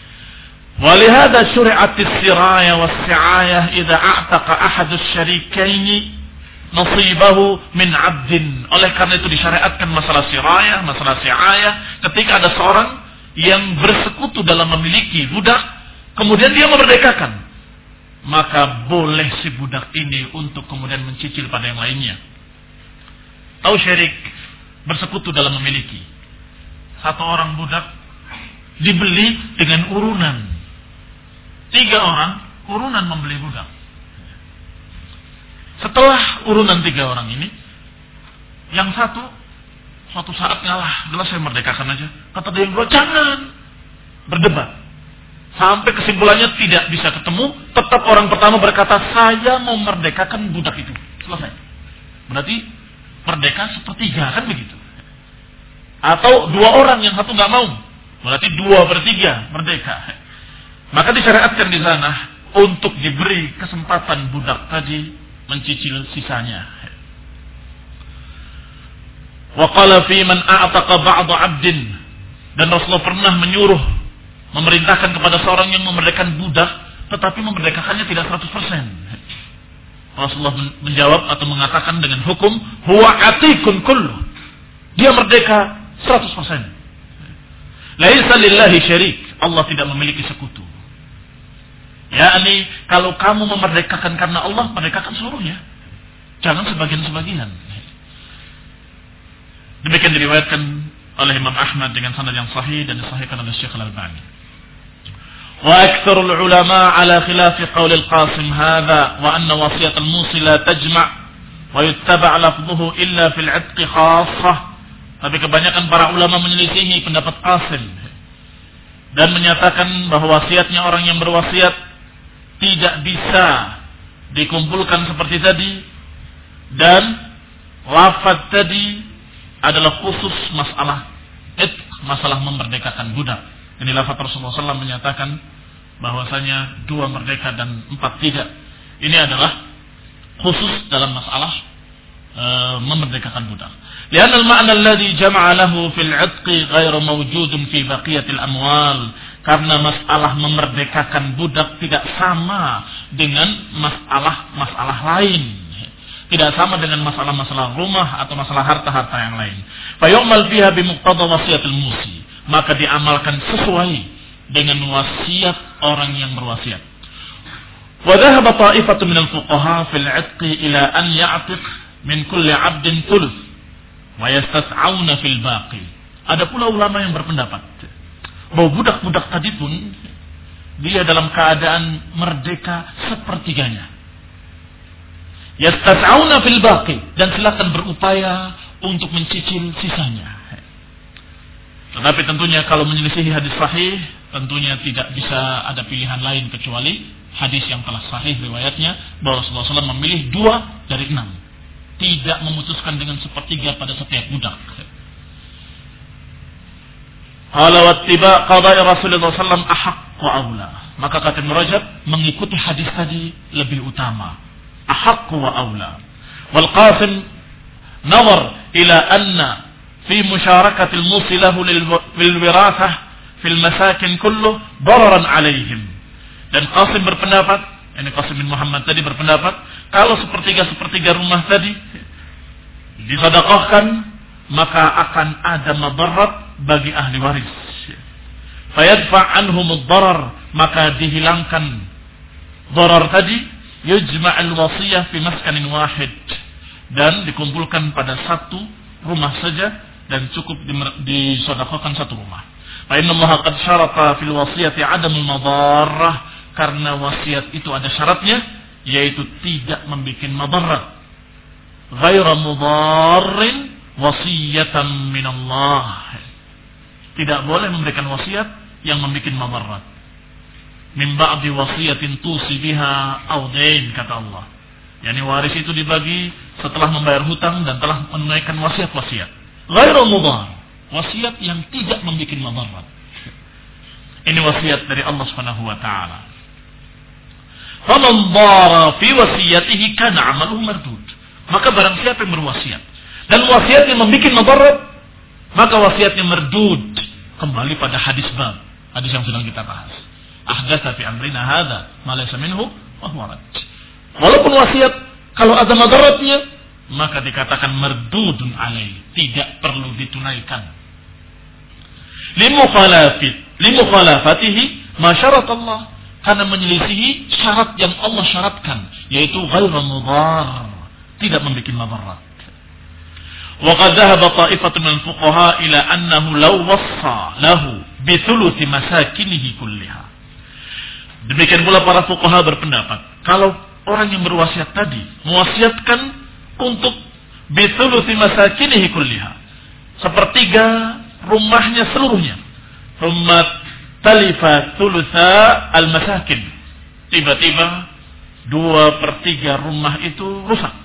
walihada syuri'atis siraya was-si'ayah idza a'taqa ahadus syarikaini nasibahu min 'abdin. Oleh karena itu disyariatkan masalah sirayah, masalah si'ayah ketika ada seorang yang bersekutu dalam memiliki budak, kemudian dia memerdekakan, maka boleh si budak ini untuk kemudian mencicil pada yang lainnya. Tahu syirik bersekutu dalam memiliki. Satu orang budak dibeli dengan urunan. Tiga orang urunan membeli budak. Setelah urunan tiga orang ini, yang satu suatu saat ngalah, jelas saya merdekakan aja. Kata dia yang dua, jangan. Berdebat. Sampai kesimpulannya tidak bisa ketemu. Tetap orang pertama berkata, saya mau merdekakan budak itu. Selesai. Berarti merdeka sepertiga, kan begitu. Atau dua orang, yang satu nggak mau. Berarti dua bertiga merdeka. Maka disyariatkan di sana untuk diberi kesempatan budak tadi mencicil sisanya. Wa qala fi man a'taqa ba'd 'abdin, dan Rasulullah pernah menyuruh, memerintahkan kepada seorang yang memerdekakan budak, tetapi memerdekakannya tidak seratus persen. Rasulullah menjawab atau mengatakan dengan hukum huwa atikun kullu. Dia merdeka seratus persen. Laisa lillahi syarik. Allah tidak memiliki sekutu. yakni kalau kamu memerdekakan karena Allah, merdekakan seluruhnya. Jangan sebagian-sebagian. Demikian diriwayatkan oleh Imam Ahmad dengan sanad yang sahih dan disahihkan oleh Syekh Al-Albani. Wa aktsarul ulama ala khilaf qaul al-Qasim hadha wa anna wasiyat al-musi la tajma' wa yuttaba' lafdhuhu illa fil 'itq khassah. Tapi kebanyakan para ulama menyelisihi pendapat Qasim dan menyatakan bahwa wasiatnya orang yang berwasiat tidak bisa dikumpulkan seperti tadi, dan lafaz tadi adalah khusus masalah itq, masalah memerdekakan budak. Ini lafaz Rasulullah shallallahu alaihi wasallam menyatakan bahwasanya dua merdeka dan empat tidak. Ini adalah khusus dalam masalah e, memerdekakan budak. Lianna al-ma'na alladhi jama'a lahu fil 'itqi ghairu mawjudun fi baqiyatil amwal. Karena masalah memerdekakan budak tidak sama dengan masalah-masalah lain. Tidak sama dengan masalah-masalah rumah atau masalah harta-harta yang lain. Fa yu'mal fiha bi muqtada wasiyatil musi. Maka diamalkan sesuai dengan wasiat orang yang berwasiat. Wa dhahaba ta'ifatun minal fuqaha fil 'itqi ila an ya'tiq min kulli 'abdin thuluth wa yastas'auna fil baqi. Ada pula ulama yang berpendapat bahwa budak-budak tadi pun dia dalam keadaan merdeka sepertiganya. Yastas'auna fil baqi, dan silakan berupaya untuk mencicil sisanya. Tetapi tentunya kalau menyelisihi hadis sahih, tentunya tidak bisa ada pilihan lain kecuali hadis yang telah sahih riwayatnya bahwa Rasulullah shallallahu alaihi wasallam memilih dua dari enam, tidak memutuskan dengan sepertiga pada setiap budak. Qala wattiba qada'i Rasulullah sallallahu alaihi wasallam ahaq wa aula. Maka kata Ibnu Rajab, mengikuti hadis tadi lebih utama. Ahaq wa aula. Wal Qasim nazar ila anna fi musyarakati al-musi lahu lil wirathah fil masakin kullu dararan alaihim. Dan Qasim berpendapat, ini Qasim bin Muhammad tadi berpendapat, kalau sepertiga-sepertiga rumah tadi disedekahkan, maka akan ada madarat bagi ahli waris. Fayadfa' anhum ad-darar, maka dihilangkan darar tadi. Yujma' al-wasiyah fi maskanin wahid, dan dikumpulkan pada satu rumah saja dan cukup disedekahkan satu rumah. Fa inna Allah qad syarata fil wasiyati 'adamul madarrah, karena wasiat itu ada syaratnya, yaitu tidak membuat madarat. Ghaira mudarrin wasiyatan min Allah. Tidak boleh memberikan wasiat yang membuat madarat. Min ba'di wasiyatin tusi biha aw dain, kata Allah. Yani waris itu dibagi setelah membayar hutang dan telah menunaikan wasiat-wasiat. Ghairu mudhar, wasiat yang tidak membuat madarat. Ini wasiat dari Allah Subhanahu wa taala. Faman dhara fi wasiyatihi kana 'amaluhu mardud. Maka barang siapa yang berwasiat dan wasiatnya membuat madarat, maka wasiatnya mardud. Kembali pada hadis bab, hadis yang sedang kita bahas. Ahdatsa fi amrina hadza ma laysa minhu wa huwa rad. Walaupun wasiat kalau ada madaratnya, maka dikatakan mardudun alaih, tidak perlu ditunaikan. Limukhalafat limukhalafatihi ma syarat Allah, karena menyelisihi syarat yang Allah syaratkan, yaitu ghairu mudhar, tidak membuat madarat. Wa qad dhahaba ta'ifatun min fuqaha ila annahu law wassa lahu bi thuluthi masakinihi kulliha. Demikian pula para fuqaha berpendapat, kalau orang yang berwasiat tadi mewasiatkan untuk bi thuluthi masakinihi kulliha, sepertiga rumahnya seluruhnya, thumma talifa thulutha al-masakin, tiba-tiba dua per tiga rumah itu rusak.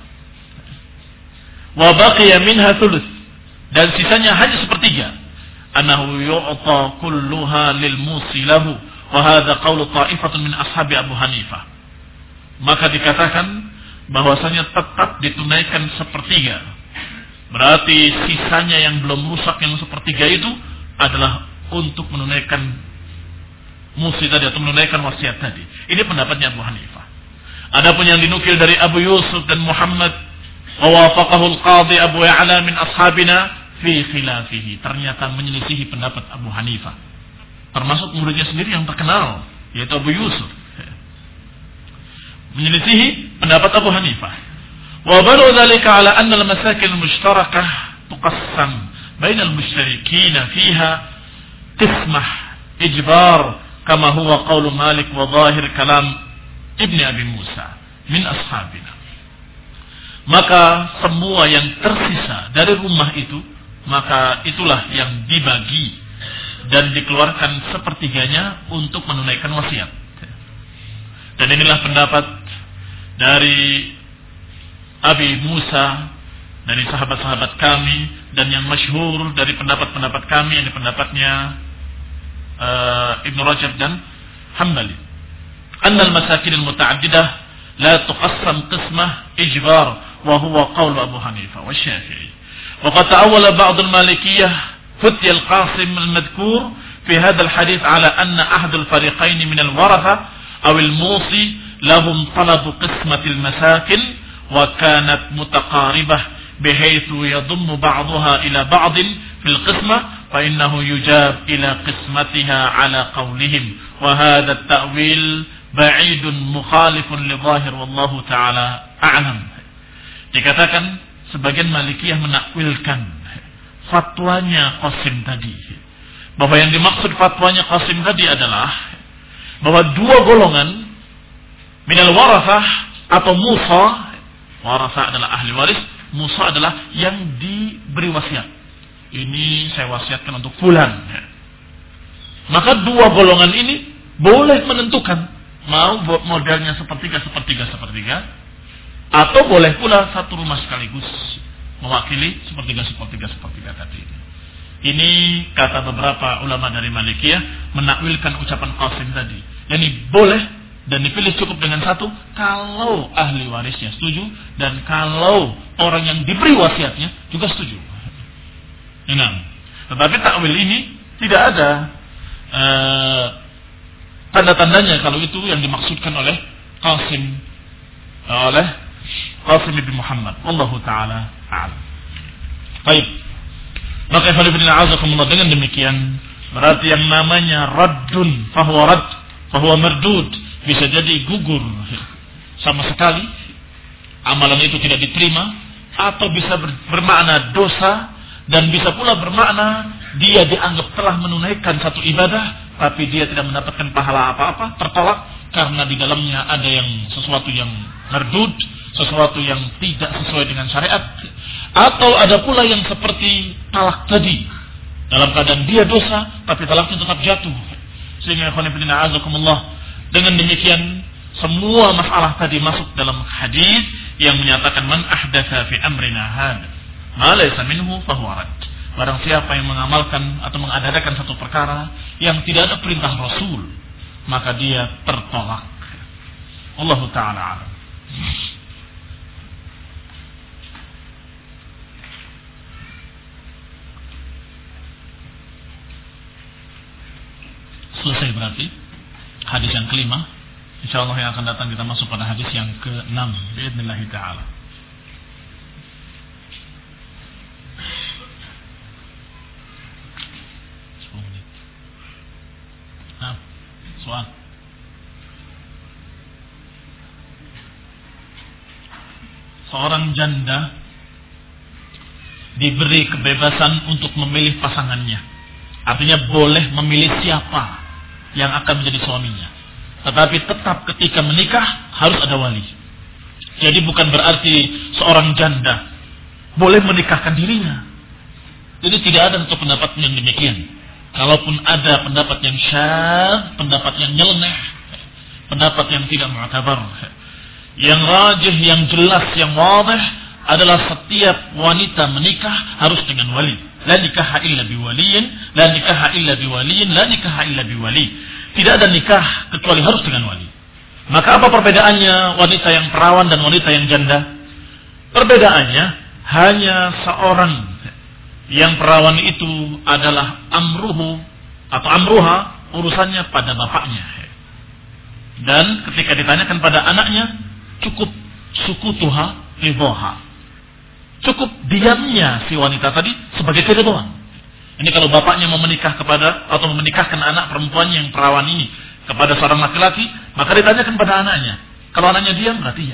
Wa baqiya minha thuluth, dan sisanya hanya sepertiga. Annahu yu'ta kulluha lil musi lahu, wa hadha qawlu ta'ifatun min ashabi Abu Hanifah. Maka dikatakan bahwasanya tetap ditunaikan sepertiga. Berarti sisanya yang belum rusak yang sepertiga itu adalah untuk menunaikan musi tadi, atau menunaikan wasiat tadi. Ini pendapatnya Abu Hanifah. Adapun yang dinukil dari Abu Yusuf dan Muhammad, wawafaqahu al-qadhi Abu Ya'la min ashabina fi khilafihi, ternyata menyelisihi pendapat Abu Hanifah, termasuk muridnya sendiri yang terkenal, yaitu Abu Yusuf, menyelisihi pendapat Abu Hanifah. Wa baru dzalika ala anna al-masakin al-mushtarakah tuqassam baina al-mushtarikin fiha qismah ijbar, kama huwa qaulu Malik wa zahir kalam Ibni Abi Musa min ashabina. Maka semua yang tersisa dari rumah itu, maka itulah yang dibagi dan dikeluarkan sepertiganya untuk menunaikan wasiat. Dan inilah pendapat dari Abi Musa, dari sahabat-sahabat kami, dan yang masyhur dari pendapat-pendapat kami, ini pendapatnya uh, Ibnu Rajab dan Hambali. Anna al-masakin al-muta'addidah la tuqassam qismah ijbar, وهو قول أبو حنيفة والشافعي. وقد تأول بعض المالكية فتي القاسم المذكور في هذا الحديث على أن أحد الفريقين من الورثة أو الموصي لهم طلب قسمة المساكن وكانت متقاربة بحيث يضم بعضها إلى بعض في القسمة fa innahu yujab ila qismatiha ala qawlihim wa hadha at-ta'wil ba'idun mukhalifun li zahir wallahu ta'ala a'lam. Dikatakan sebagian Malikiyah menakwilkan fatwanya Qasim tadi, bahwa yang dimaksud fatwanya Qasim tadi adalah bahwa dua golongan minal warasah atau Musa, warasah adalah ahli waris, Musa adalah yang diberi wasiat. Ini saya wasiatkan untuk fulan. Maka dua golongan ini boleh menentukan mau modelnya sepertiga, sepertiga, sepertiga, atau boleh pula satu rumah sekaligus mewakili sepertiga, sepertiga, sepertiga tadi. Ini kata beberapa ulama dari Malikiyah menakwilkan ucapan Qasim tadi. Yani boleh dan dipilih cukup dengan satu kalau ahli warisnya setuju dan kalau orang yang diberi wasiatnya juga setuju. Nah, tetapi takwil ini tidak ada uh, tanda-tandanya kalau itu yang dimaksudkan oleh Qasim oleh Qasim bin Muhammad. Wallahu taala a'lam. Baik. Maka fillah azakumullah, dengan demikian berarti yang namanya raddun fahuwa radd, fahuwa mardud, bisa jadi gugur sama sekali, amalan itu tidak diterima, atau bisa bermakna dosa, dan bisa pula bermakna dia dianggap telah menunaikan satu ibadah tapi dia tidak mendapatkan pahala apa-apa, tertolak karena di dalamnya ada yang sesuatu yang mardud, sesuatu yang tidak sesuai dengan syariat. Atau ada pula yang seperti talak tadi, dalam keadaan dia dosa tapi talaknya tetap jatuh. Sehingga khonifidina azakumullah, dengan demikian semua masalah tadi masuk dalam hadis yang menyatakan man ahdatsa fi amrina hada ma laysa minhu fahuwa rad. Barang siapa yang mengamalkan atau mengadakan satu perkara yang tidak ada perintah Rasul, maka dia tertolak. Allahu ta'ala a'lam. Selesai berarti hadis yang kelima. Insyaallah yang akan datang kita masuk pada hadis yang keenam biidznillah taala. Nah, soal. Seorang janda diberi kebebasan untuk memilih pasangannya. Artinya boleh memilih siapa yang akan menjadi suaminya. Tetapi tetap ketika menikah harus ada wali. Jadi bukan berarti seorang janda boleh menikahkan dirinya. Jadi tidak ada satu pendapat yang demikian. Kalaupun ada pendapat yang syadz, pendapat yang nyeleneh, pendapat yang tidak mu'tabar, yang rajih, yang jelas, yang wadih adalah setiap wanita menikah harus dengan wali. La nikaha illa biwaliyin, la nikaha illa biwaliyin, la nikaha illa biwali. Tidak ada nikah kecuali harus dengan wali. Maka apa perbedaannya wanita yang perawan dan wanita yang janda? Perbedaannya hanya seorang yang perawan itu adalah amruhu atau amruha, urusannya pada bapaknya. Dan ketika ditanyakan pada anaknya, cukup sukutuha ridhoha. Cukup diamnya si wanita tadi sebagai keriduan. Ini kalau bapaknya mau menikah kepada atau menikahkan anak perempuannya yang perawan ini kepada seorang laki-laki, maka ditanyakan pada anaknya. Kalau anaknya diam berarti ya.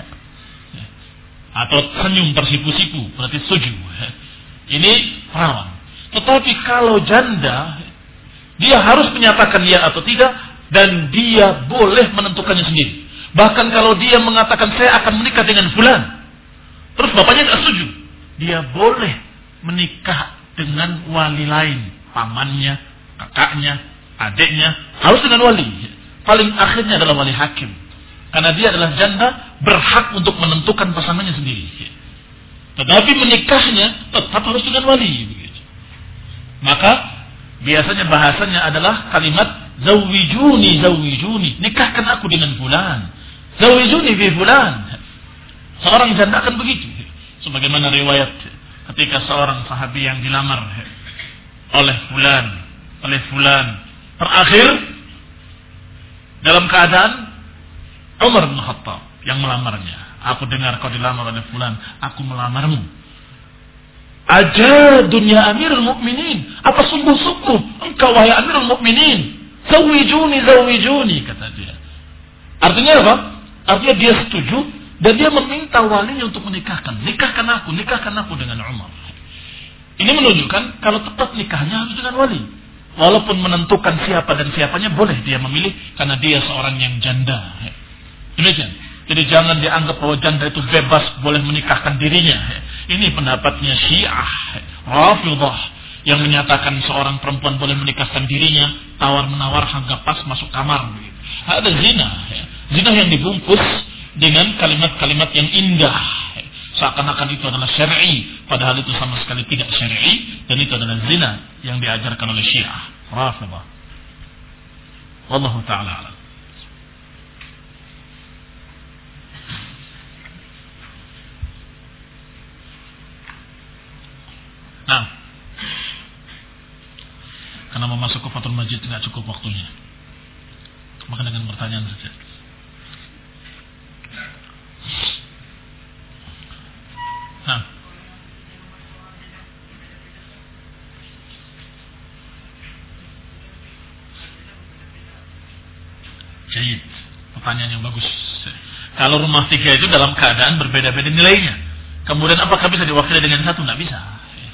Atau senyum tersipu-sipu berarti setuju. Ini perawan. Tetapi kalau janda, dia harus menyatakan ya atau tidak, dan dia boleh menentukannya sendiri. Bahkan kalau dia mengatakan saya akan menikah dengan fulan, terus bapaknya tidak setuju, dia boleh menikah dengan wali lain, pamannya, kakaknya, adiknya, harus dengan wali. Paling akhirnya adalah wali hakim, karena dia adalah janda, berhak untuk menentukan pasangannya sendiri. Tetapi menikahnya tetap harus dengan wali. Maka biasanya bahasanya adalah kalimat zawijuni, zawijuni, nikahkan aku dengan fulan, zawijuni bi fulan. Seorang janda akan begitu. Sebagaimana riwayat ketika seorang sahabi yang dilamar oleh fulan, oleh fulan, terakhir dalam keadaan Umar bin Khattab yang melamarnya. Aku dengar kau dilamar oleh fulan, aku melamarmu. Aja dunia Amirul Mukminin, apa sungguh-sungguh engkau wahai Amirul Mukminin, zawijuni zawijuni, kata dia. Artinya apa? Artinya dia setuju dan dia meminta walinya untuk menikahkan. Nikahkan aku, nikahkan aku dengan Umar. Ini menunjukkan kalau tetap nikahnya harus dengan wali. Walaupun menentukan siapa dan siapanya boleh dia memilih karena dia seorang yang janda. Demikian. Jadi jangan dianggap bahwa janda itu bebas boleh menikahkan dirinya. Ini pendapatnya Syiah, Rafidhah, yang menyatakan seorang perempuan boleh menikahkan dirinya, tawar-menawar hingga pas masuk kamar. Ada zina. Zina yang dibungkus dengan kalimat-kalimat yang indah. Seakan-akan itu adalah syar'i, padahal itu sama sekali tidak syar'i, dan itu adalah zina yang diajarkan oleh Syiah, Rafidhah. Wallahu ta'ala a'lam. Nah, karena mau masuk ke Fathul Majid tidak cukup waktunya, maka dengan pertanyaan saja. Nah, jahit, pertanyaan yang bagus. Kalau rumah tiga itu dalam keadaan berbeda-beda nilainya, kemudian apakah bisa diwakili dengan satu? Tidak bisa.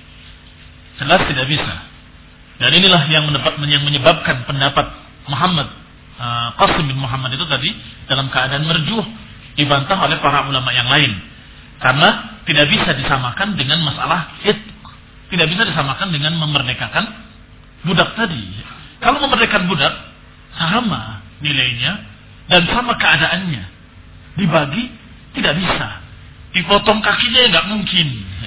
Jelas tidak bisa. Dan inilah yang menyebabkan pendapat Muhammad uh, Qasim bin Muhammad itu tadi dalam keadaan merjuh, dibantah oleh para ulama yang lain. Karena tidak bisa disamakan dengan masalah itq. Tidak bisa disamakan dengan memerdekakan budak tadi. Kalau memerdekakan budak sama nilainya dan sama keadaannya, dibagi tidak bisa. Dipotong kakinya nggak mungkin.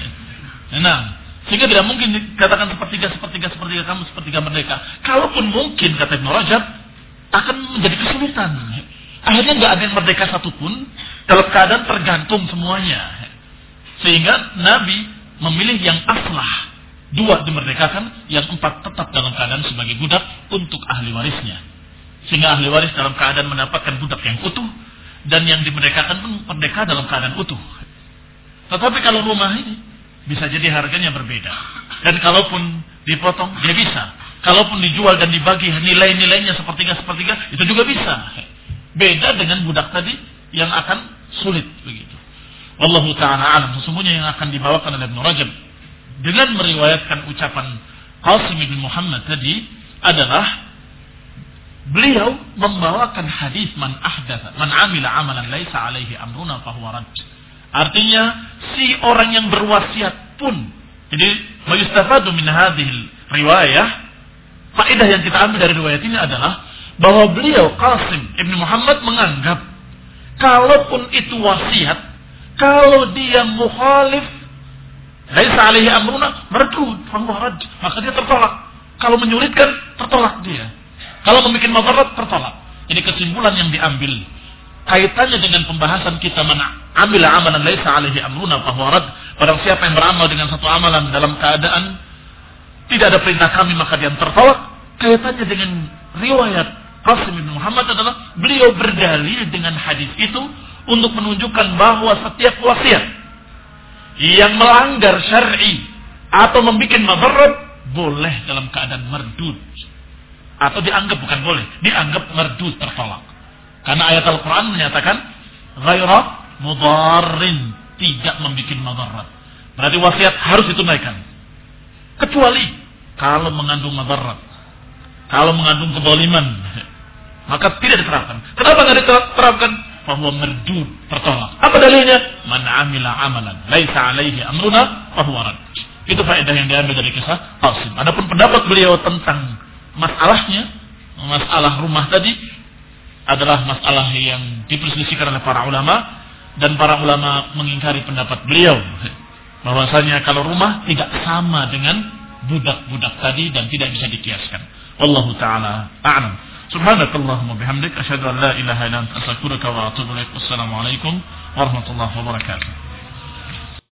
Nah, sehingga tidak mungkin dikatakan sepertiga, sepertiga, sepertiga kamu, sepertiga merdeka. Kalaupun mungkin, kata Ibnu Rajab, akan menjadi kesulitan. Akhirnya nggak ada yang merdeka satupun, dalam keadaan tergantung semuanya. Sehingga Nabi memilih yang aslah. Dua dimerdekakan, yang empat tetap dalam keadaan sebagai budak untuk ahli warisnya. Sehingga ahli waris dalam keadaan mendapatkan budak yang utuh, dan yang dimerdekakan pun merdeka dalam keadaan utuh. Tetapi kalau rumah ini, bisa jadi harganya berbeda. Dan kalaupun dipotong, dia bisa. Kalaupun dijual dan dibagi nilai-nilainya sepertiga-sepertiga, itu juga bisa. Beda dengan budak tadi yang akan sulit begitu. Wallahu ta'ala alam. Sesungguhnya yang akan dibawakan oleh Ibnu Rajab dengan meriwayatkan ucapan Qasim bin Muhammad tadi adalah beliau membawakan hadis man ahdatha man amila amalan laisa alaihi amruna fahuwa rad. Artinya si orang yang berwasiat pun. Jadi mayustafadu min hadhil riwayah, faedah yang kita ambil dari riwayat ini adalah bahwa beliau Qasim Ibn Muhammad menganggap kalaupun itu wasiat, kalau dia mukhalif laisa alaihi amruna mardud fahuwa rad, maka dia tertolak. Kalau menyulitkan tertolak dia. Kalau membuat madarat tertolak. Jadi kesimpulan yang diambil kaitannya dengan pembahasan kita mana ambil amalan laisa alaihi amruna fahuwa rad. Barang siapa yang beramal dengan satu amalan dalam keadaan tidak ada perintah kami maka dia tertolak. Kaitannya dengan riwayat Qasim bin Muhammad adalah beliau berdalil dengan hadis itu untuk menunjukkan bahwa setiap wasiat yang melanggar syar'i atau membuat madarat boleh dalam keadaan mardud, atau dianggap bukan boleh, dianggap mardud, tertolak. Karena ayat Al-Quran menyatakan ghaira mudarrin, tidak membuat madarat. Berarti wasiat harus ditunaikan. Kecuali kalau mengandung madarat, kalau mengandung kezaliman, maka tidak diterapkan. Kenapa tidak diterapkan? Fahuwa mardud, tertolak. Apa dalilnya? Man amila amalan laisa alaihi amruna fahuwa rad. Itu faedah yang diambil dari kisah Qasim. Adapun pendapat beliau tentang masalahnya, masalah rumah tadi adalah masalah yang diperselisihkan oleh para ulama, dan para ulama mengingkari pendapat beliau bahwasanya kalau rumah tidak sama dengan budak-budak tadi dan tidak bisa dikiaskan. Wallahu taala a'lam. Subhanakallahumma bihamdik asyhadu an la ilaha illa anta astaghfiruka wa atubu ilaik. Wassalamualaikum warahmatullahi wabarakatuh.